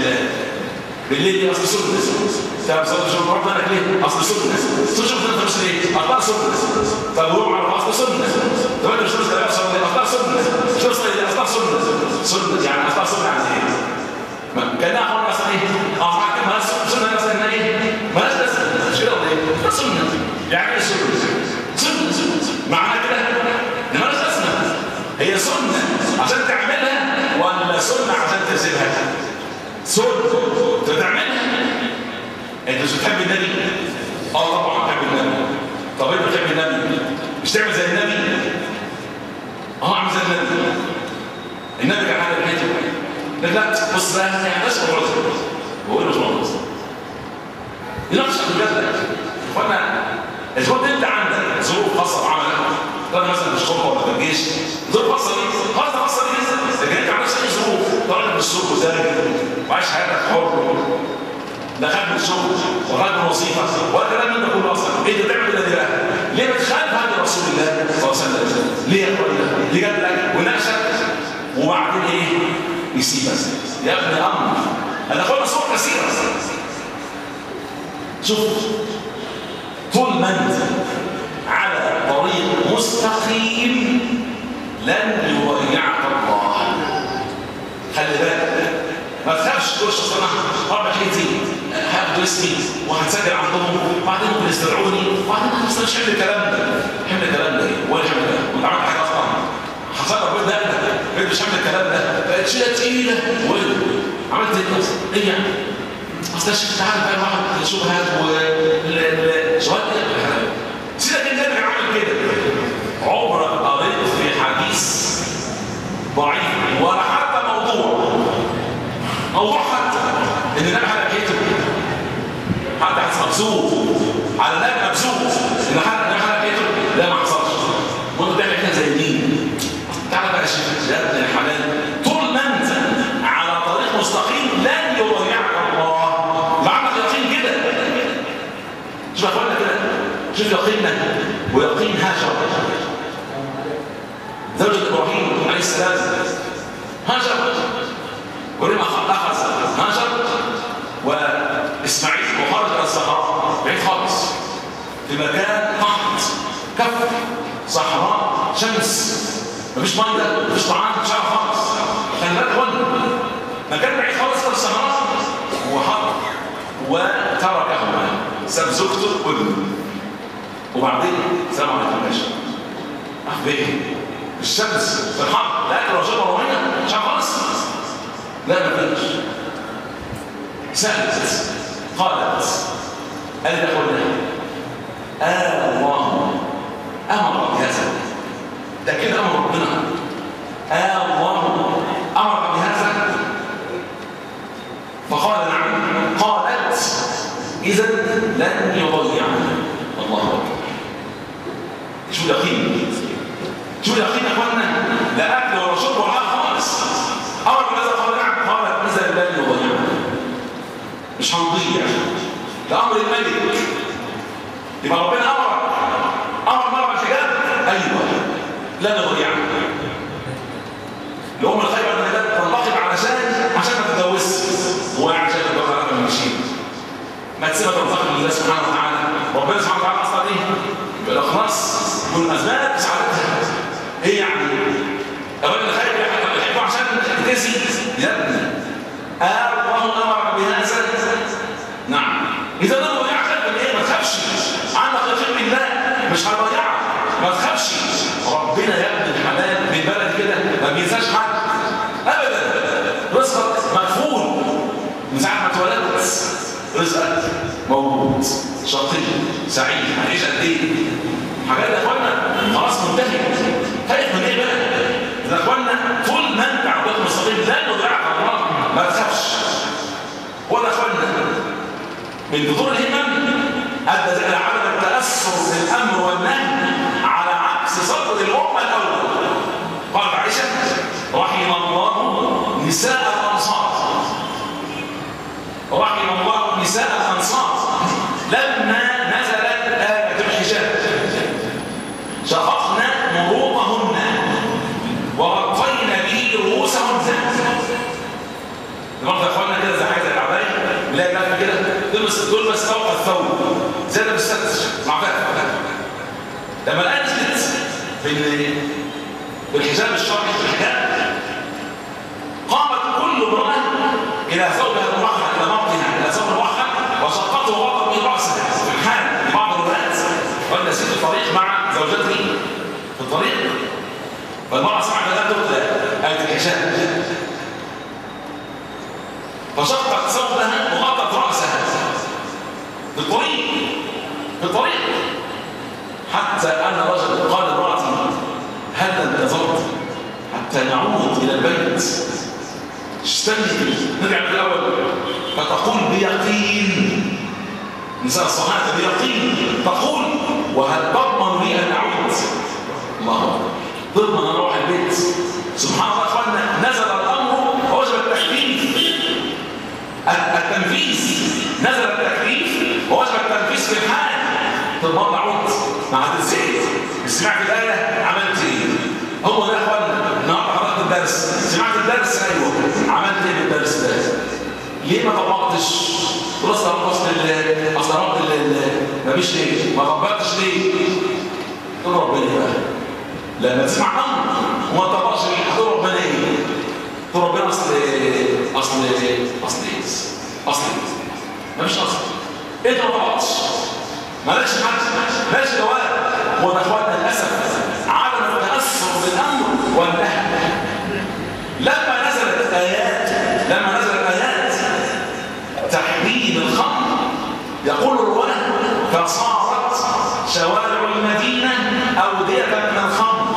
بالليل دي اصل سنه. طب شوف مرات بالك ليه؟ اصل سنه. شوف انت مش ليه؟ اخبار سنه. طب هو على اصل سنه. طب انت مش لازم تبقى اخبار سنه. مش لازم اخبار سنه. سنه يعني اخبار سنه يعني ايه؟ كان اخونا اصلا ايه؟ ما سنه مثلا ايه؟ ما لازم مش كده ولا ايه؟ سنه يعني ايه سنه؟ سنه معناها كده لماذا تسنى؟ هي سنه عشان تعملها ولا سنه عشان تسيبها؟ سنه انت تعملها. انت مش بتحب النبي؟ اه طبعا بتحب النبي. طب انت بتحب النبي مش تعمل زي النبي؟ اه اعمل زي النبي. النبي كان حاجه بحيث لا بص بقى يعني ده اسمه رجل. هو مش رجل يناقش بجد. اخوانا الظروف انت عندك ظروف خاصه بعملك. طب مثلا في الشرطه ولا في الجيش ظروف خاصه بيك خاصه بيك. لكن انت عندك اي ظروف طالع من السوق وزارك وعايش حياتك حر دخلت من الشغل وغيرت من وظيفه ولا كلام من ده كله اصلا. انت بتعمل كده ليه؟ ليه بتخالف هدي رسول الله صلى الله عليه وسلم؟ ليه يا اخوانا؟ ليه جاب لك وناقشك وبعدين ايه؟ يسيبك يا ابن امر. انا اخوانا صور كثيره. شوف طول ما انت على طريق مستقيم لن يضيعك الله. خلي بالك ما تخافش تقول انا ربع حياتي هاخد اسمي وهتسجل عندهم وبعدين ممكن يستدعوني وبعدين ما مش حمل الكلام ده. حمل الكلام ده ايه؟ ولا حمل ده؟ وانت عملت حاجه اصلا حصل لك بيت ده انت مش حمل الكلام ده بقت شيله تقيله عملت ايه يعني؟ اصل الشيخ تعالى بقى واحد شبهات وشوهات سيدك النبي عامل كده. عمرك قريت في حديث ضعيف ولا حتى موضوع حتى ان النبي حلق كده حتى حديث مبسوط على النبي مبسوط ان النبي حلق كده؟ لا ما حصلش. وانت بتعمل كده زي مين؟ تعالى شوف يقيننا ويقين هاجر زوجة إبراهيم عليه السلام. هاجر ولما أخذ هاجر وإسماعيل وخرج إلى الصحراء بعيد خالص في مكان قحط كف صحراء شمس مفيش ميه مفيش طعام مفيش حاجه خالص. كان مكان بعيد خالص في الصحراء وحط وتركهما ساب زوجته وابنه وبعدين سلام عليكم يا باشا أخبيه الشمس في الحر لا أكل وشرب ومية مش خالص. لا مفيش. سألت قالت قالت أخونا الله أمر بهذا ده كده أمر ربنا الله أمر بهذا فقال نعم. قالت إذا لن يضيعنا. الله أكبر. شو اليقين شو اليقين يا أخوانا. لا أكل ولا شرب ولا خالص. أمر بهذا قال نعم. قالت إذا لن يضيعنا مش هنضيع. ده أمر الملك يبقى ربنا أمر مرة بالحجاب. أيوة لن يضيعنا. لو الخيبة أن تنتقل عشان ما تتجوزش هو يعني عشان تتجوز على من المشين ما تسيبها تنتقل لله سبحانه وتعالى. ربنا سبحانه وتعالى أصلا إيه؟ بالإخلاص والأسباب سعادتها إيه يعني؟ الراجل الخيبة يحبه عشان تكسي يا ابني الله أمر بهذا. نعم. إذا لم يضيعك من إيه؟ ما تخافش عندك يقين بالله مش هيضيعك ما تخافش. ربنا يا ابن الحلال من بلد كده ما بينساش حد ابدا. رزقك مقفول من ساعه ما اتولدت. رزقك موجود شقي سعيد هتعيش قد ايه؟ حاجات يا اخوانا خلاص منتهيه. خايف من ايه بقى؟ يا اخوانا طول ما انت عندك مستقيم لا يضيعك الله ما تخافش. ولا اخوانا من بطول الهمم ادى الى عدم التاثر بالامر والنهي على عكس صدر الامه الاول. قالت عائشه رحم الله نساء الانصار. رحم الله نساء الانصار لما نزلت آية الحجاب شققنا مروطهن وغطينا به رؤوسهن. النهارده يا اخوانا كده زي حاجه العبايه بنلاقي بقى كده تلبس فوق الثوب زي ده بالستر مع فاتح. لما الآية نزلت بالحجاب الشرعي في الحجاب قامت كل امرأة إلى ثوبها المرحل إلى موطنها إلى ثوب المرحل وشقته وغطت به رأسها في الحال لبعض الروايات. وأنا سير الطريق مع زوجته في الطريق فالمرأة سمعت لا تتلى آية الحجاب فشقت ثوبها وغطت رأسها في الطريق حتى أن رجل قال لامرأتي هل انتظرت حتى نعود إلى البيت؟ استني نرجع من الأول. فتقول بيقين نساء الصحابة بيقين تقول وهل تضمن لي أن أعود؟ الله أكبر. ضمن أن أروح البيت. سبحان الله أخوانا نزل الأمر ووجب التكليف التنفيذ. نزل التكليف ووجب التنفيذ في الحال. تضمن أعود ما هتنسيت. سمعت الآية عملت إيه؟ هو ده أخوانا النهارده حضرت الدرس. سمعت الدرس أيوه عملت إيه بالدرس ده؟ ليه ما طبقتش؟ خلاص أصل رب مفيش ليه؟ ما طبقتش ليه؟ تقول ربنا بقى لما تسمع أمر وما طبقش ليه هتقول ربنا إيه؟ تقول ربنا أصل مفيش أصل. أنت ما طبقتش مالكش حد مالكش جواب. هو ده اخواتنا للاسف عدم التاثر بالامر والنهي. لما نزلت ايات تحريم الخمر يقول الرواه فصارت شوارع المدينه اوديه من الخمر.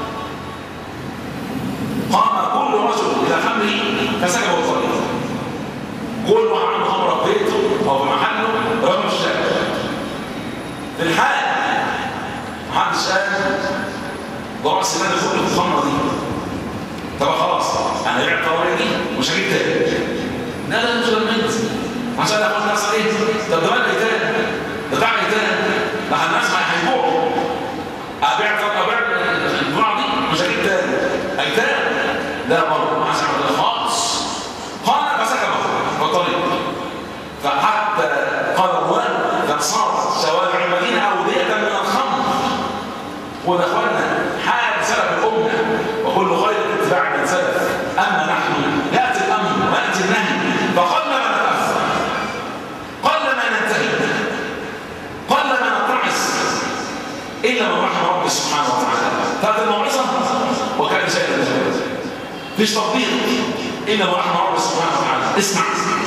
قام كل رجل الى خمره فسكبه الطريق. كل واحد عنده خمره في بيته او في محله رمى في الشارع. في الحال محدش قال ضرع السنان يخرج الخمره دي. طب خلاص انا لعبت الطريقه دي مش هجيب تاني. لا مش لمنت عشان اخد نفس ايه؟ طب ده مال ايتام ده بتاع ايتام لحد الناس ما هيبيعوا ابيع الجمعه دي مش هجيب تاني ايتام لا برضه ما عشان خالص قال فسكبه فطريق فحتى قال الروان فصارت شوارع المدينه اوديه من الخمر وده اخوانا حال سلف الامه وكل خير اتباع من سلف اما نحن ياتي الامر وياتي النهي فقل ما نتاثر قل ما ننتهي قل ما نتعس الا من رحم ربي سبحانه وتعالى هذه الموعظه وكان شيئا فيش تطبيق الا من رحم ربي سبحانه وتعالى. اسمع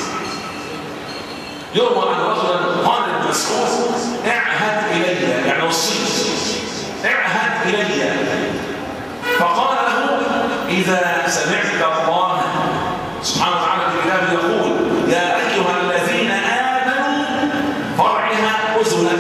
يروى ان رجلا قال ابن مسعود اعهد الي يعني وصيت اعهد الي فقال له اذا سمعت الله سبحانه وتعالى في كتابه يقول يا ايها الذين امنوا فارعها اذنك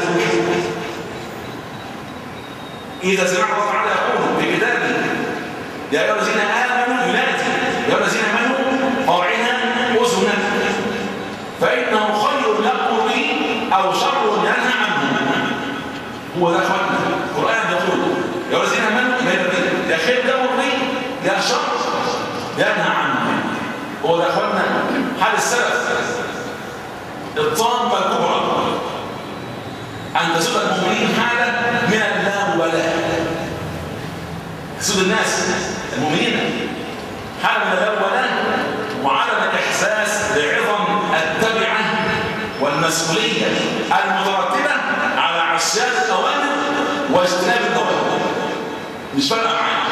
اذا سمعت الله تعالى يقول في كتابه يا ايها الذين امنوا ينادي يا ايها الذين امنوا فارعها اذنك فانه خير لكم او شر ينهى عنه. هو ده اخوانا القران يقول يا الذين امنوا يا خير لكم يا شر ينهى عنه. هو ده اخوانا حال السلف الطامه الكبرى ان تسود المؤمنين حاله من اللامبالاه تسود الناس المؤمنين حاله من اللامبالاه وعدم الاحساس بعظم التبعه والمسؤوليه المترتبه على عصيان الاوامر واجتناب النواهي. مش فارقه معايا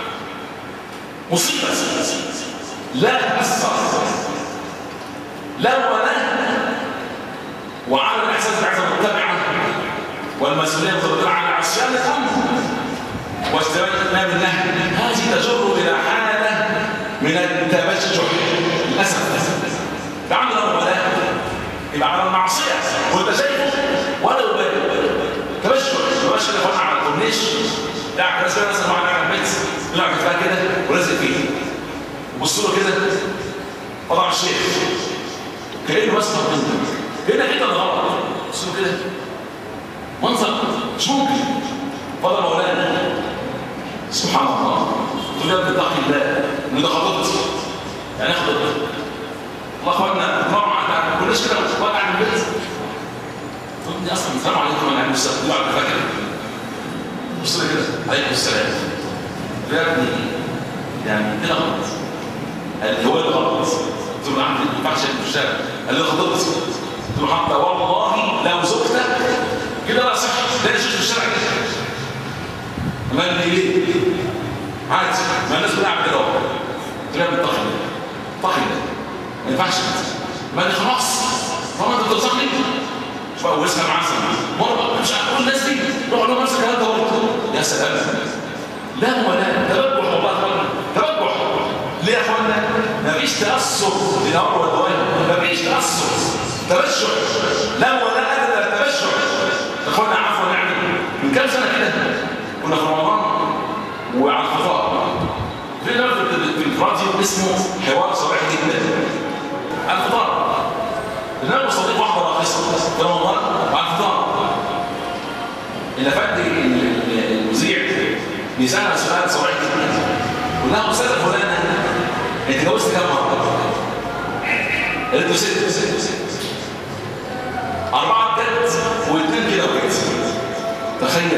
مصيبه لا تاثر لا ولا وعدم الاحساس بعظم التبعه والمسؤوليه المترتبه على عصيان الامر واجتناب النهي. هذه تجر الى حاله من التبجح للاسف. ده عندنا ولاء يبقى على المعصيه وانت شايفه ولا يبالي تبجح تبجح اللي على الكورنيش لا الناس كده مثلا معانا على البيت يلعب فيها كده ولازق فيه وبص له كده طبعا الشيخ كانه بس كده كده غلط بص له كده منظر مش ممكن فضل مولانا سبحان الله تقول يا ابن اتقي الله ان ده خطبت يعني اخد الله اخوانا طبعا ما كناش كده واقع من البيت قلت اصلا السلام عليكم انا عندي السلام على فاكر بص لي كده عليكم السلام يا ابني يعني كده غلط قال لي هو اللي غلط قلت له عندي ما ينفعش في الشارع قال لي خطبت قلت له حتى والله لو زوجتك كده لا صح لا يشوف في الشارع كده قال لي ليه؟ عادي ما الناس بتلعب كده اهو قلت له يا ابني اتقي الله اتقي الله ما ينفعش ما دي خلاص طالما انت بتوصلني مش بقى واسمع معاه مره مش هقول الناس دي روح لهم نفس الكلام ده يا سلام لا ولا تبجح والله اخوانا تبجح ليه يا اخوانا؟ مفيش تاثر للامر والنواهي مفيش تاثر تبجح لا ولا ابدا تبجح اخوانا عفوا يعني من كام سنه كده كنا في رمضان وعلى الفطار في الراديو اسمه حوار صريح جدا على الفطار النبي صديق واحده راقصه في رمضان على الفطار اللي فات المذيع بيسالها سؤال صريح جدا قول لها استاذه فلانه انت اتجوزت كام مره؟ قالت له 6 4 بجد و2 كده وكده تخيل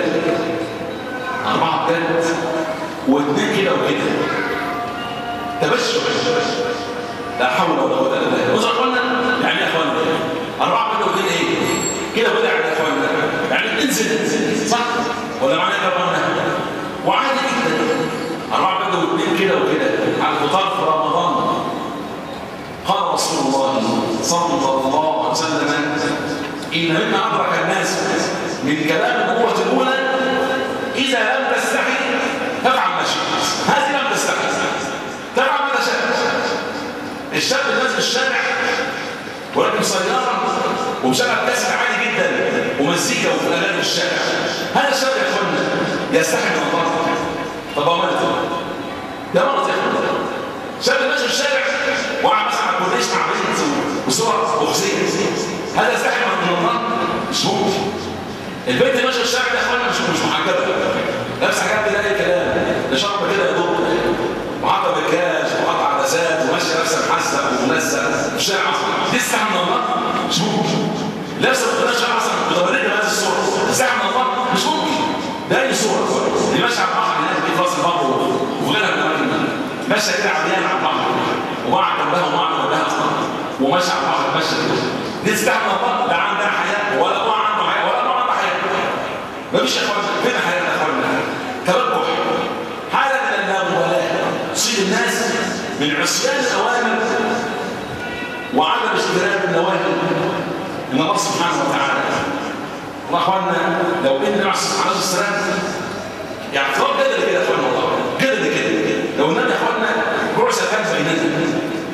4 بجد و2 كده وكده تبشر لا حول ولا قوه الا بالله. بصوا يا اخوانا يعني يا اخوانا 4 بجد و2 ايه؟ كده وكده يعني يا اخوانا يعني 2 زين صح؟ ولا معنى يا اخوانا؟ وعادي جدا 4 بجد و2 كده وكده على الفطار في رمضان. قال رسول الله صلى الله عليه وسلم إن مما أدرك الناس من كلام النبوة الأولى إذا لم تستحي تفعل ما شئت. هذه لم تستحي تفعل ما تشاء. الشاب نازل الشارع ولكن سيارة ومشغل كاسيت عالي جدا ومزيكا وفي أغاني الشارع، هذا الشاب يا اخوانا يستحي من الله. طب أمرته ده مرض يا اخوانا. شاب ماشي في الشارع وقع مثلا على الكورنيش مع بنت وصور مخزيه، هذا يستحي من الله؟ مش ممكن. البنت ماشيه في الشارع ده يا اخوانا مش محجبه، لابسه حاجات كده اي كلام، ده شرب كده يا دوب، وحاطه مكياج وحاطه عدسات وماشيه لابسه محزق وملزق في الشارع اصلا، دي استحى من الله مش ممكن. لابسه في الشارع اصلا متبرجه بهذه الصوره، استحى من الله مش ممكن. ده اي صوره دي ماشيه على البحر هناك في راس البحر وغيرها من الاماكن، ماشيه كده عريان على البحر ومع جنبها ومع جنبها اصلا وماشيه على البحر ماشيه كده، دي استحى من الله، لا عندها حياه ولا هو عنده حياه ولا هو عنده حياه. مفيش يا اخوانا، فين حياه يا اخوانا؟ تبجح، حاله من اللامبالاه تصيب الناس من عصيان الاوامر وعدم اجتناب النواهي من الله سبحانه وتعالى. والله يا اخوانا لو ان النبي عليه السلام يعني اعتراف جدلي كده يا اخوانا، والله جدلي كده، لو النبي يا اخوانا بعث كان بيننا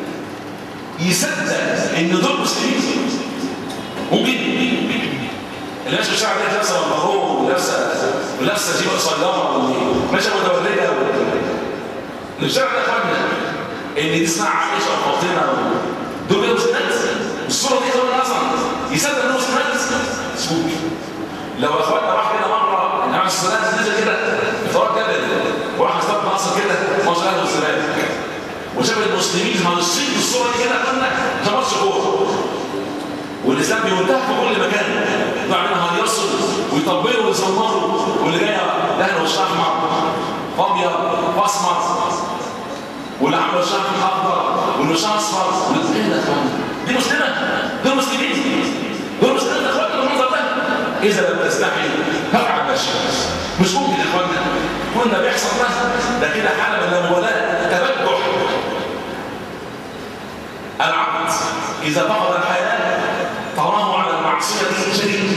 يصدق ان دول مسلمين ممكن اللي ماشي في الشارع ده لابسه بنطلون ولابسه جيبه قصيره وماشيه متبرجه اللي في الشارع ده يا اخوانا ان دي اسمها عائشه وفاطمه دول كده مسلمات، الصوره دي كمان اصلا يصدق انه مسلمات سوق. لو يا اخوانا راح كده مره النبي عليه الصلاه والسلام نزل كده افتراض جبل وراح اصطاد مصر كده مصر اهل والسلام وشاف المسلمين مالصين بالصوره دي كده قلنا ده ماتش كوره والاسلام بينتهك في كل مكان، يطلع منها هيصل ويطبلوا ويزمروا واللي جايه دهن وشها احمر ابيض اسمر واللي عامله وشها اخضر واللي وشها اصفر ايه ده يا اخوانا؟ دي مسلمه؟ دول مسلمين؟ دول مسلمين يا اخوانا بالمنظر ده؟ اذا لم تستحي فافعل ما شئت. مش ممكن يا اخوانا كنا بيحصل ده كده حاله من اللامبالاه، تبجح. العبد اذا فقد الحياه تراه على المعصيه شديد.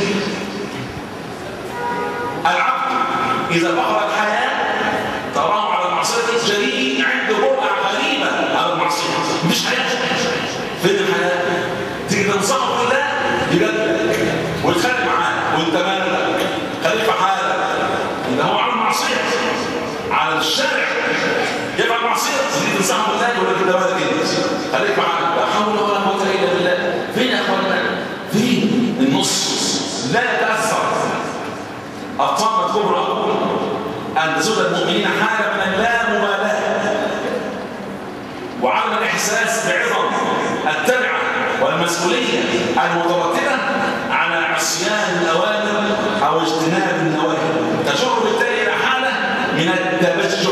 العبد اذا فقد الحياه تراه على المعصيه شديد، عنده جرأه غريبه على المعصيه، مش حياه. فين الحياه؟ تيجي تنصحه بالله يجادلك ويتخانق معاه وانت مالك خليك في حالك، يبقى هو عامل معصيه على الشارع يفعل معصيه، تيجي تنصحه بالله يقول لك انت مالك انت خليك في حالك، لا حول ولا قوه الا بالله. فين يا اخوانا؟ فين النص؟ لا يتاثر الطامه الكبرى ان تزول المؤمنين حاله من اللامبالاه وعدم الاحساس بعظم التبعه والمسؤوليه المترتبه على عصيان الاوامر او اجتناب النواهي، تجر بالتالي الى حاله من التبجح.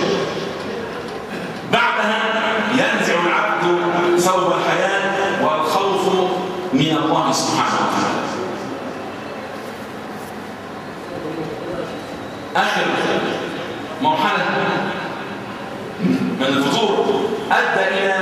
بعدها ينزع العبد ثوب الحياه والخوف من الله سبحانه وتعالى. اخر مرحله من الفتور ادى الى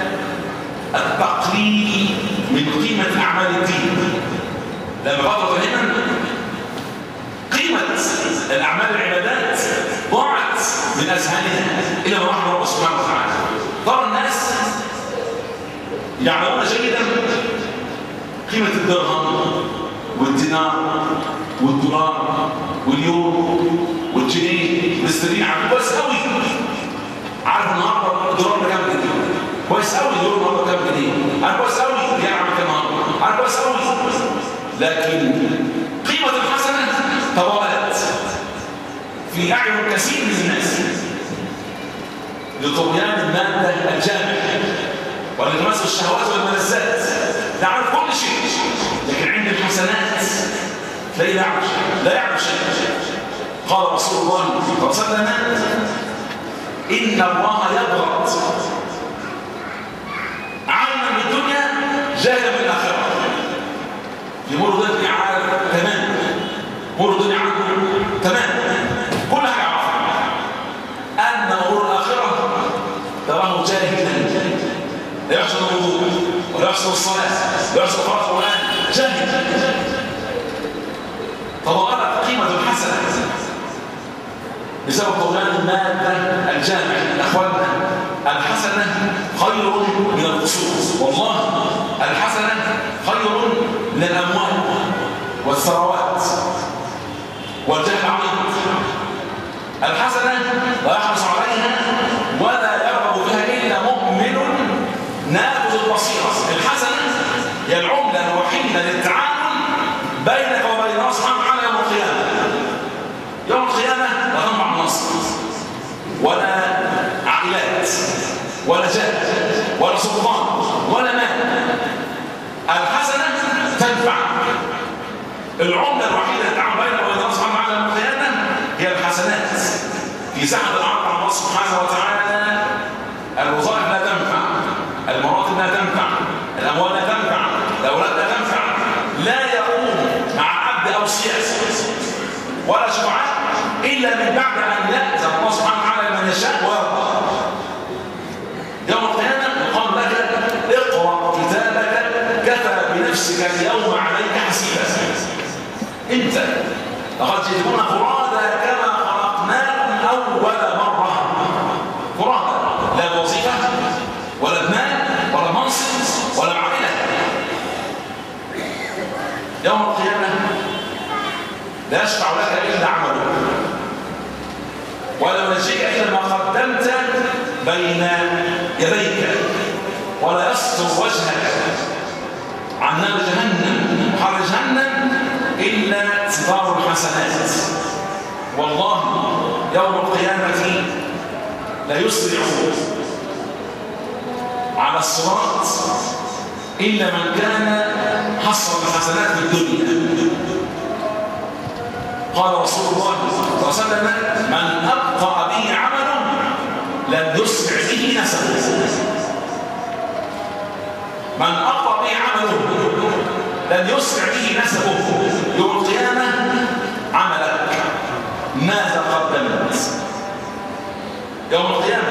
التقليل من قيمه اعمال الدين. لما بطلت هنا قيمه الاعمال العبادات ضاعت من اذهانها الى ما رحم الله سبحانه وتعالى. ترى الناس يعلمون جيدا قيمه الدرهم والدينار والدولار واليورو والجنيه والاسترليني، عارف كويس قوي، عارف النهارده الدولار بكام جنيه، كويس قوي اليورو النهارده بكام جنيه، عارف كويس قوي يعمل كام النهارده، عارف كويس قوي. لكن قيمه الحسنه تضاءلت في اعين كثير من الناس لطغيان الماده الجامع والانغماس الشهوات والملذات، ده عارف كل شيء، لكن عند الحسنات تلاقيه لا يعرف شيء. قال رسول الله صلى الله عليه وسلم ان الله يبغض عالما بالدنيا جاهلا بالاخره. يمر الدنيا عارف تمام، مر الدنيا عنه تمام، كل حاجه يعرفها. ان امور الاخره تراه جاهلا، لا يحسن الوضوء ولا يحسن الصلاه ولا يحسن قراءه القران، جاهل. تضاءلت قيمه الحسنه بسبب طغيان الماده الجامع. اخواننا الحسنه خير من القصور، والله الحسنه خير من الاموال والثروات والجاه العظيم. الحسنه لا يحرص عليها ولا يرغب بها الا مؤمن نافذ البصيره. الحسنه هي العمله الوحيده للتعامل بينك وبين الله سبحانه وتعالى يوم في ساحة العرض على الله سبحانه وتعالى الوظائف لا تنفع، المراتب لا تنفع، الأموال لا تنفع، الأولاد لا تنفع، لا يقوم مع عبد أو سياسة ولا شفعاء إلا من بعد أن يأذن الله سبحانه وتعالى من يشاء ويرضى. يوم القيامة يقال لك اقرأ كتابك كفى بنفسك اليوم عليك حسيبا. أنت لقد جئتمونا فرادا كما خلقناكم أول مرة. فرادا، لا وظيفة ولا مال ولا منصب ولا عائلة. يوم القيامة لا يشفع لك إلا عملك ولا ينجيك إلا ما قدمت بين يديك، ولا يستر وجهك عن نار جهنم وحر جهنم إلا ستار الحسنات. والله يوم القيامة لا يسرع على الصراط إلا من كان حصر الحسنات في الدنيا. قال رسول الله صلى الله عليه وسلم: من أبطأ به عمله لم يسرع به نسبه. من أبطأ به عمله لم يسرع به نسبه. يوم القيامة عملك ماذا قدمت؟ يوم القيامة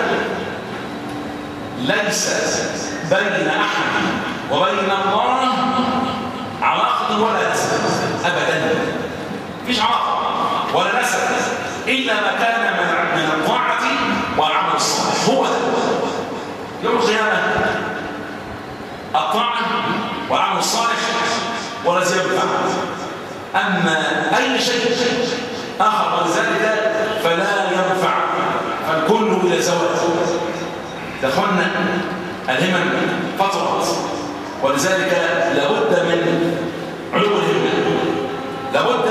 ليس بين أحد وبين الله علاقة ولا نسب أبدا. مفيش علاقة ولا نسب إلا ما كان من الطاعة والعمل الصالح. هو ده يوم القيامة، الطاعة والعمل الصالح ولا ينفع. أما أي شيء آخر من ذلك فلا ينفع، فالكل إلى زوال. دخلنا الهمم فترة، ولذلك لابد من علو الهمة، لابد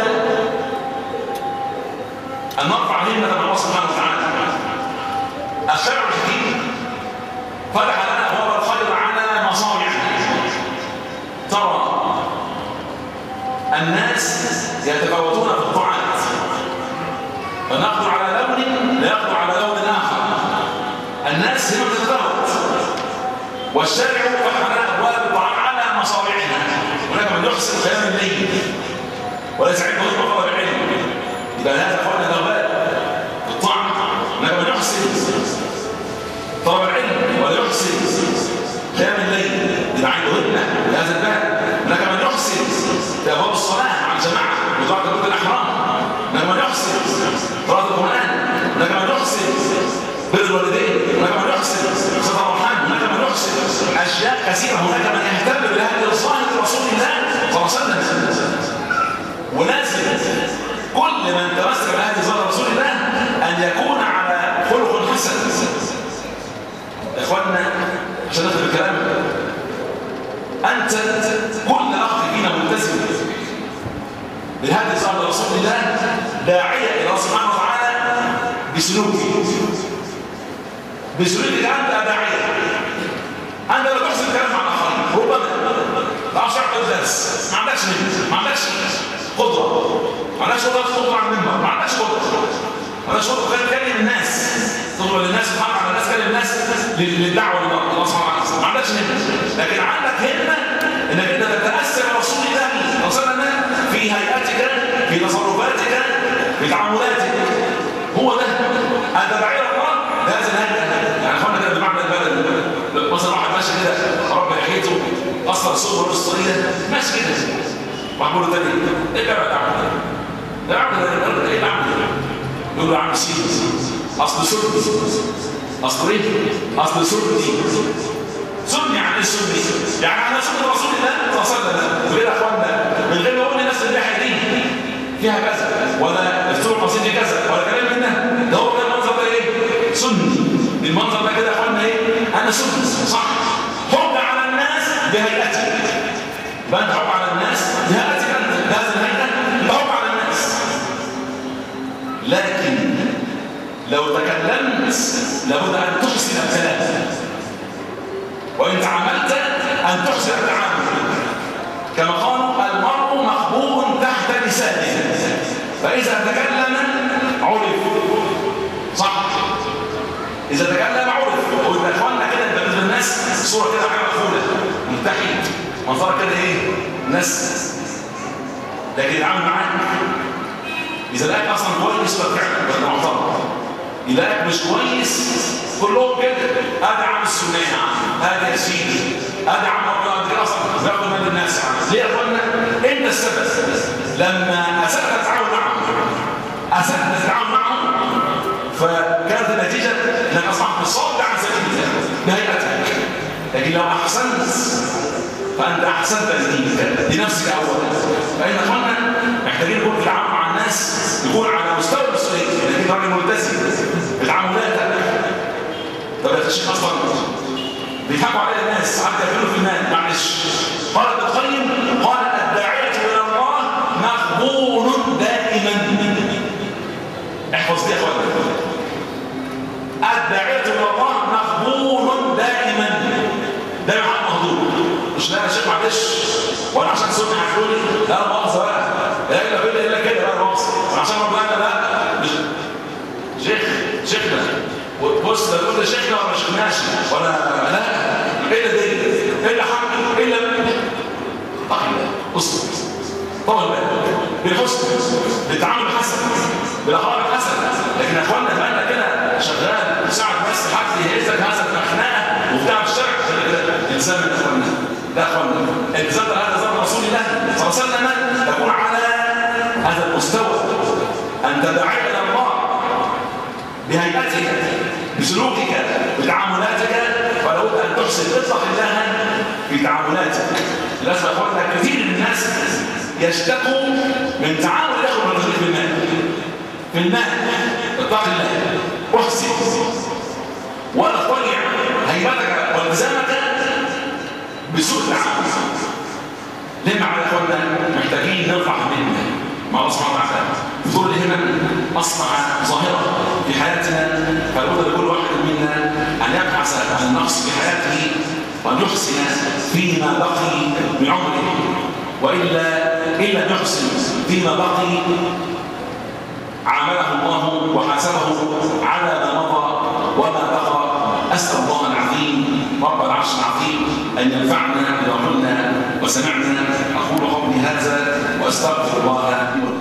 أن نرفع الهمة مع الله سبحانه وتعالى. الشرع الحكيم فتح لنا أبواب الخير على مصارع. ترى الناس يتفاوتون في الطاعات، فنقدر على لون لا يقدر على لون آخر. الناس هم تتفاوت، والشارع فتح لنا أبواب الطاعات على مصارعها. هناك من يحسن قيام الليل وليس عنده طلب العلم، يبقى هذا اخوانا غباء الطاعة. هناك من يحسن طلب العلم ولا يحسن قيام الليل، يبقى عنده همة بهذا الباب. هناك من يحسن في ابواب الصلاة مع الجماعة وضع كتب الأحرام. هناك من يحسن قراءة القرآن. هناك من يحسن بر الوالدين. هناك من يحسن صلة الرحم. هناك من يحسن أشياء كثيرة. هناك من يهتم بهذه الظاهر رسول الله صلى الله عليه وسلم. ولازم كل من تمسك بهذه ظاهر رسول الله أن يكون على خلق حسن. إخواننا عشان ناخد الكلام، أنت كل أخ فينا ملتزم بهذه ظاهر رسول الله داعية إلى الله سبحانه وتعالى بسلوكك. بسلوكك أنت داعية. أنت لا تحسن الكلام مع الآخرين، ربما لا تعرف الدرس، ما عندكش نفس، ما عندكش قدرة، ما عندكش قدرة على المنبر، ما عندكش قدرة، ما عندكش قدرة تكلم الناس، تطلب للناس سبحانه على الناس، تكلم الناس للدعوة لله سبحانه وتعالى. ما عندكش نفس، لكن عندك همة انك انت تتأثر برسول الله صلى الله عليه وسلم في هيئتك، في تصرفاتك، في تعاملاتك. هو ده أنت داعية الله بهذا الهيئة. يعني اخوانا كده بمعنى البلد، مثلا واحد ماشي كده رب لحيته اصلا صوره الاسطوريه ماشي كده، محمود تاني ايه بقى العمل ده؟ العمل ده ايه العمل ده؟ يقول له عم سيدي اصل سني، اصل ايه؟ اصل سني. سني يعني ايه سني؟ يعني على سنه رسول الله صلى الله عليه وسلم. غير اخواننا من غير ما اقول للناس اللحيه دي فيها كذا ولا السوق القصيد كذا ولا كلام منها، ده هو ده المنظر ده ايه؟ سني. المنظر ده كده يا اخواننا ايه؟ انا سني صح. حب على الناس بهيئتي، يبقى انت حب على الناس بهيئتك انت بهذه الهيئه، يبقى حب على الناس. لكن لو تكلمت لابد ان تحسن الكلام، وان تعاملت ان تحسن التعامل. كما قالوا المرء مخبوء تحت لسانه، فاذا تكلم عرف، صح؟ إذا تكلم عرف. وإذا إخواننا كده أنت بالنسبة للناس صورة كده حاجة مقفولة ملتحي منظرة كده إيه؟ ناس. لكن يتعامل معاك إذا لقاك أصلا كويس فعلا ولا محترم، يلاقيك مش كويس كلهم كده ادي عم السنيه ادي يا سيدي ادي عم ربنا كده اصلا بياخد مال الناس يعني. ليه يا اخوانا؟ انت السبب. لما اسأت التعاون معهم فكانت النتيجه انك اصبحت مصاب عن سبيل الله بهيئتك. لكن لو احسنت فانت احسنت لنفسك اولا. فان اخوانا محتاجين نكون في التعامل مع الناس يكون على مستوى المسؤوليه، لكن راجل ملتزم بالتعاملات. طب يا شيخ اصلا بيضحكوا عليا الناس ساعات يقولوا في المال. معلش، قال ابن القيم قال الداعيه الى الله مقبول دائما. احفظ دي يا اخوانا، الداعيه الى الله مقبول دائما. ده محل مهضوم. مش لا يا شيخ معلش وانا عشان سني هتقولي لا مؤاخذه بقى الا كده بقى مؤاخذه عشان ربنا لا مش شيخنا بص ده تقول لي شيخنا ولا ما شيخناش ولا لا الا دي الا حق الا طيب اصبر طول بالك بالحسن بالتعامل الحسن بالاخلاق الحسنه. لكن يا اخوانا بقى كده شغال وساعد بس حد يهزك هزك خناقه وبتاع الشرع الزام يا اخوانا. لا يا اخوانا الزام هذا زمن رسول الله صلى الله عليه وسلم تكون على هذا المستوى ان تدعي الى الله بهيئتك بسلوكك بتعاملاتك. فلا بد ان تحسن اتق الله في تعاملاتك. للاسف يا اخوانا كثير من الناس يشتكوا من تعامل الاخوه الرجل في المال. اتق الله واحسن ولا تضيع هيبتك والتزامك بسوء التعامل. لما على اخوانا محتاجين نرفع همنا مع الله سبحانه وتعالى. فضول الهمم اصبح ظاهره في حياتنا، فلا بد لكل واحد منا ان يبحث عن النقص في حياته وان يحسن فيما بقي من عمره، والا ان لم يحسن فيما بقي عامله الله وحاسبه على ما مضى وما بقى. اسال الله العظيم رب العرش العظيم ان ينفعنا بما قلنا وسمعنا. اقول قولي هذا واستغفر الله لي.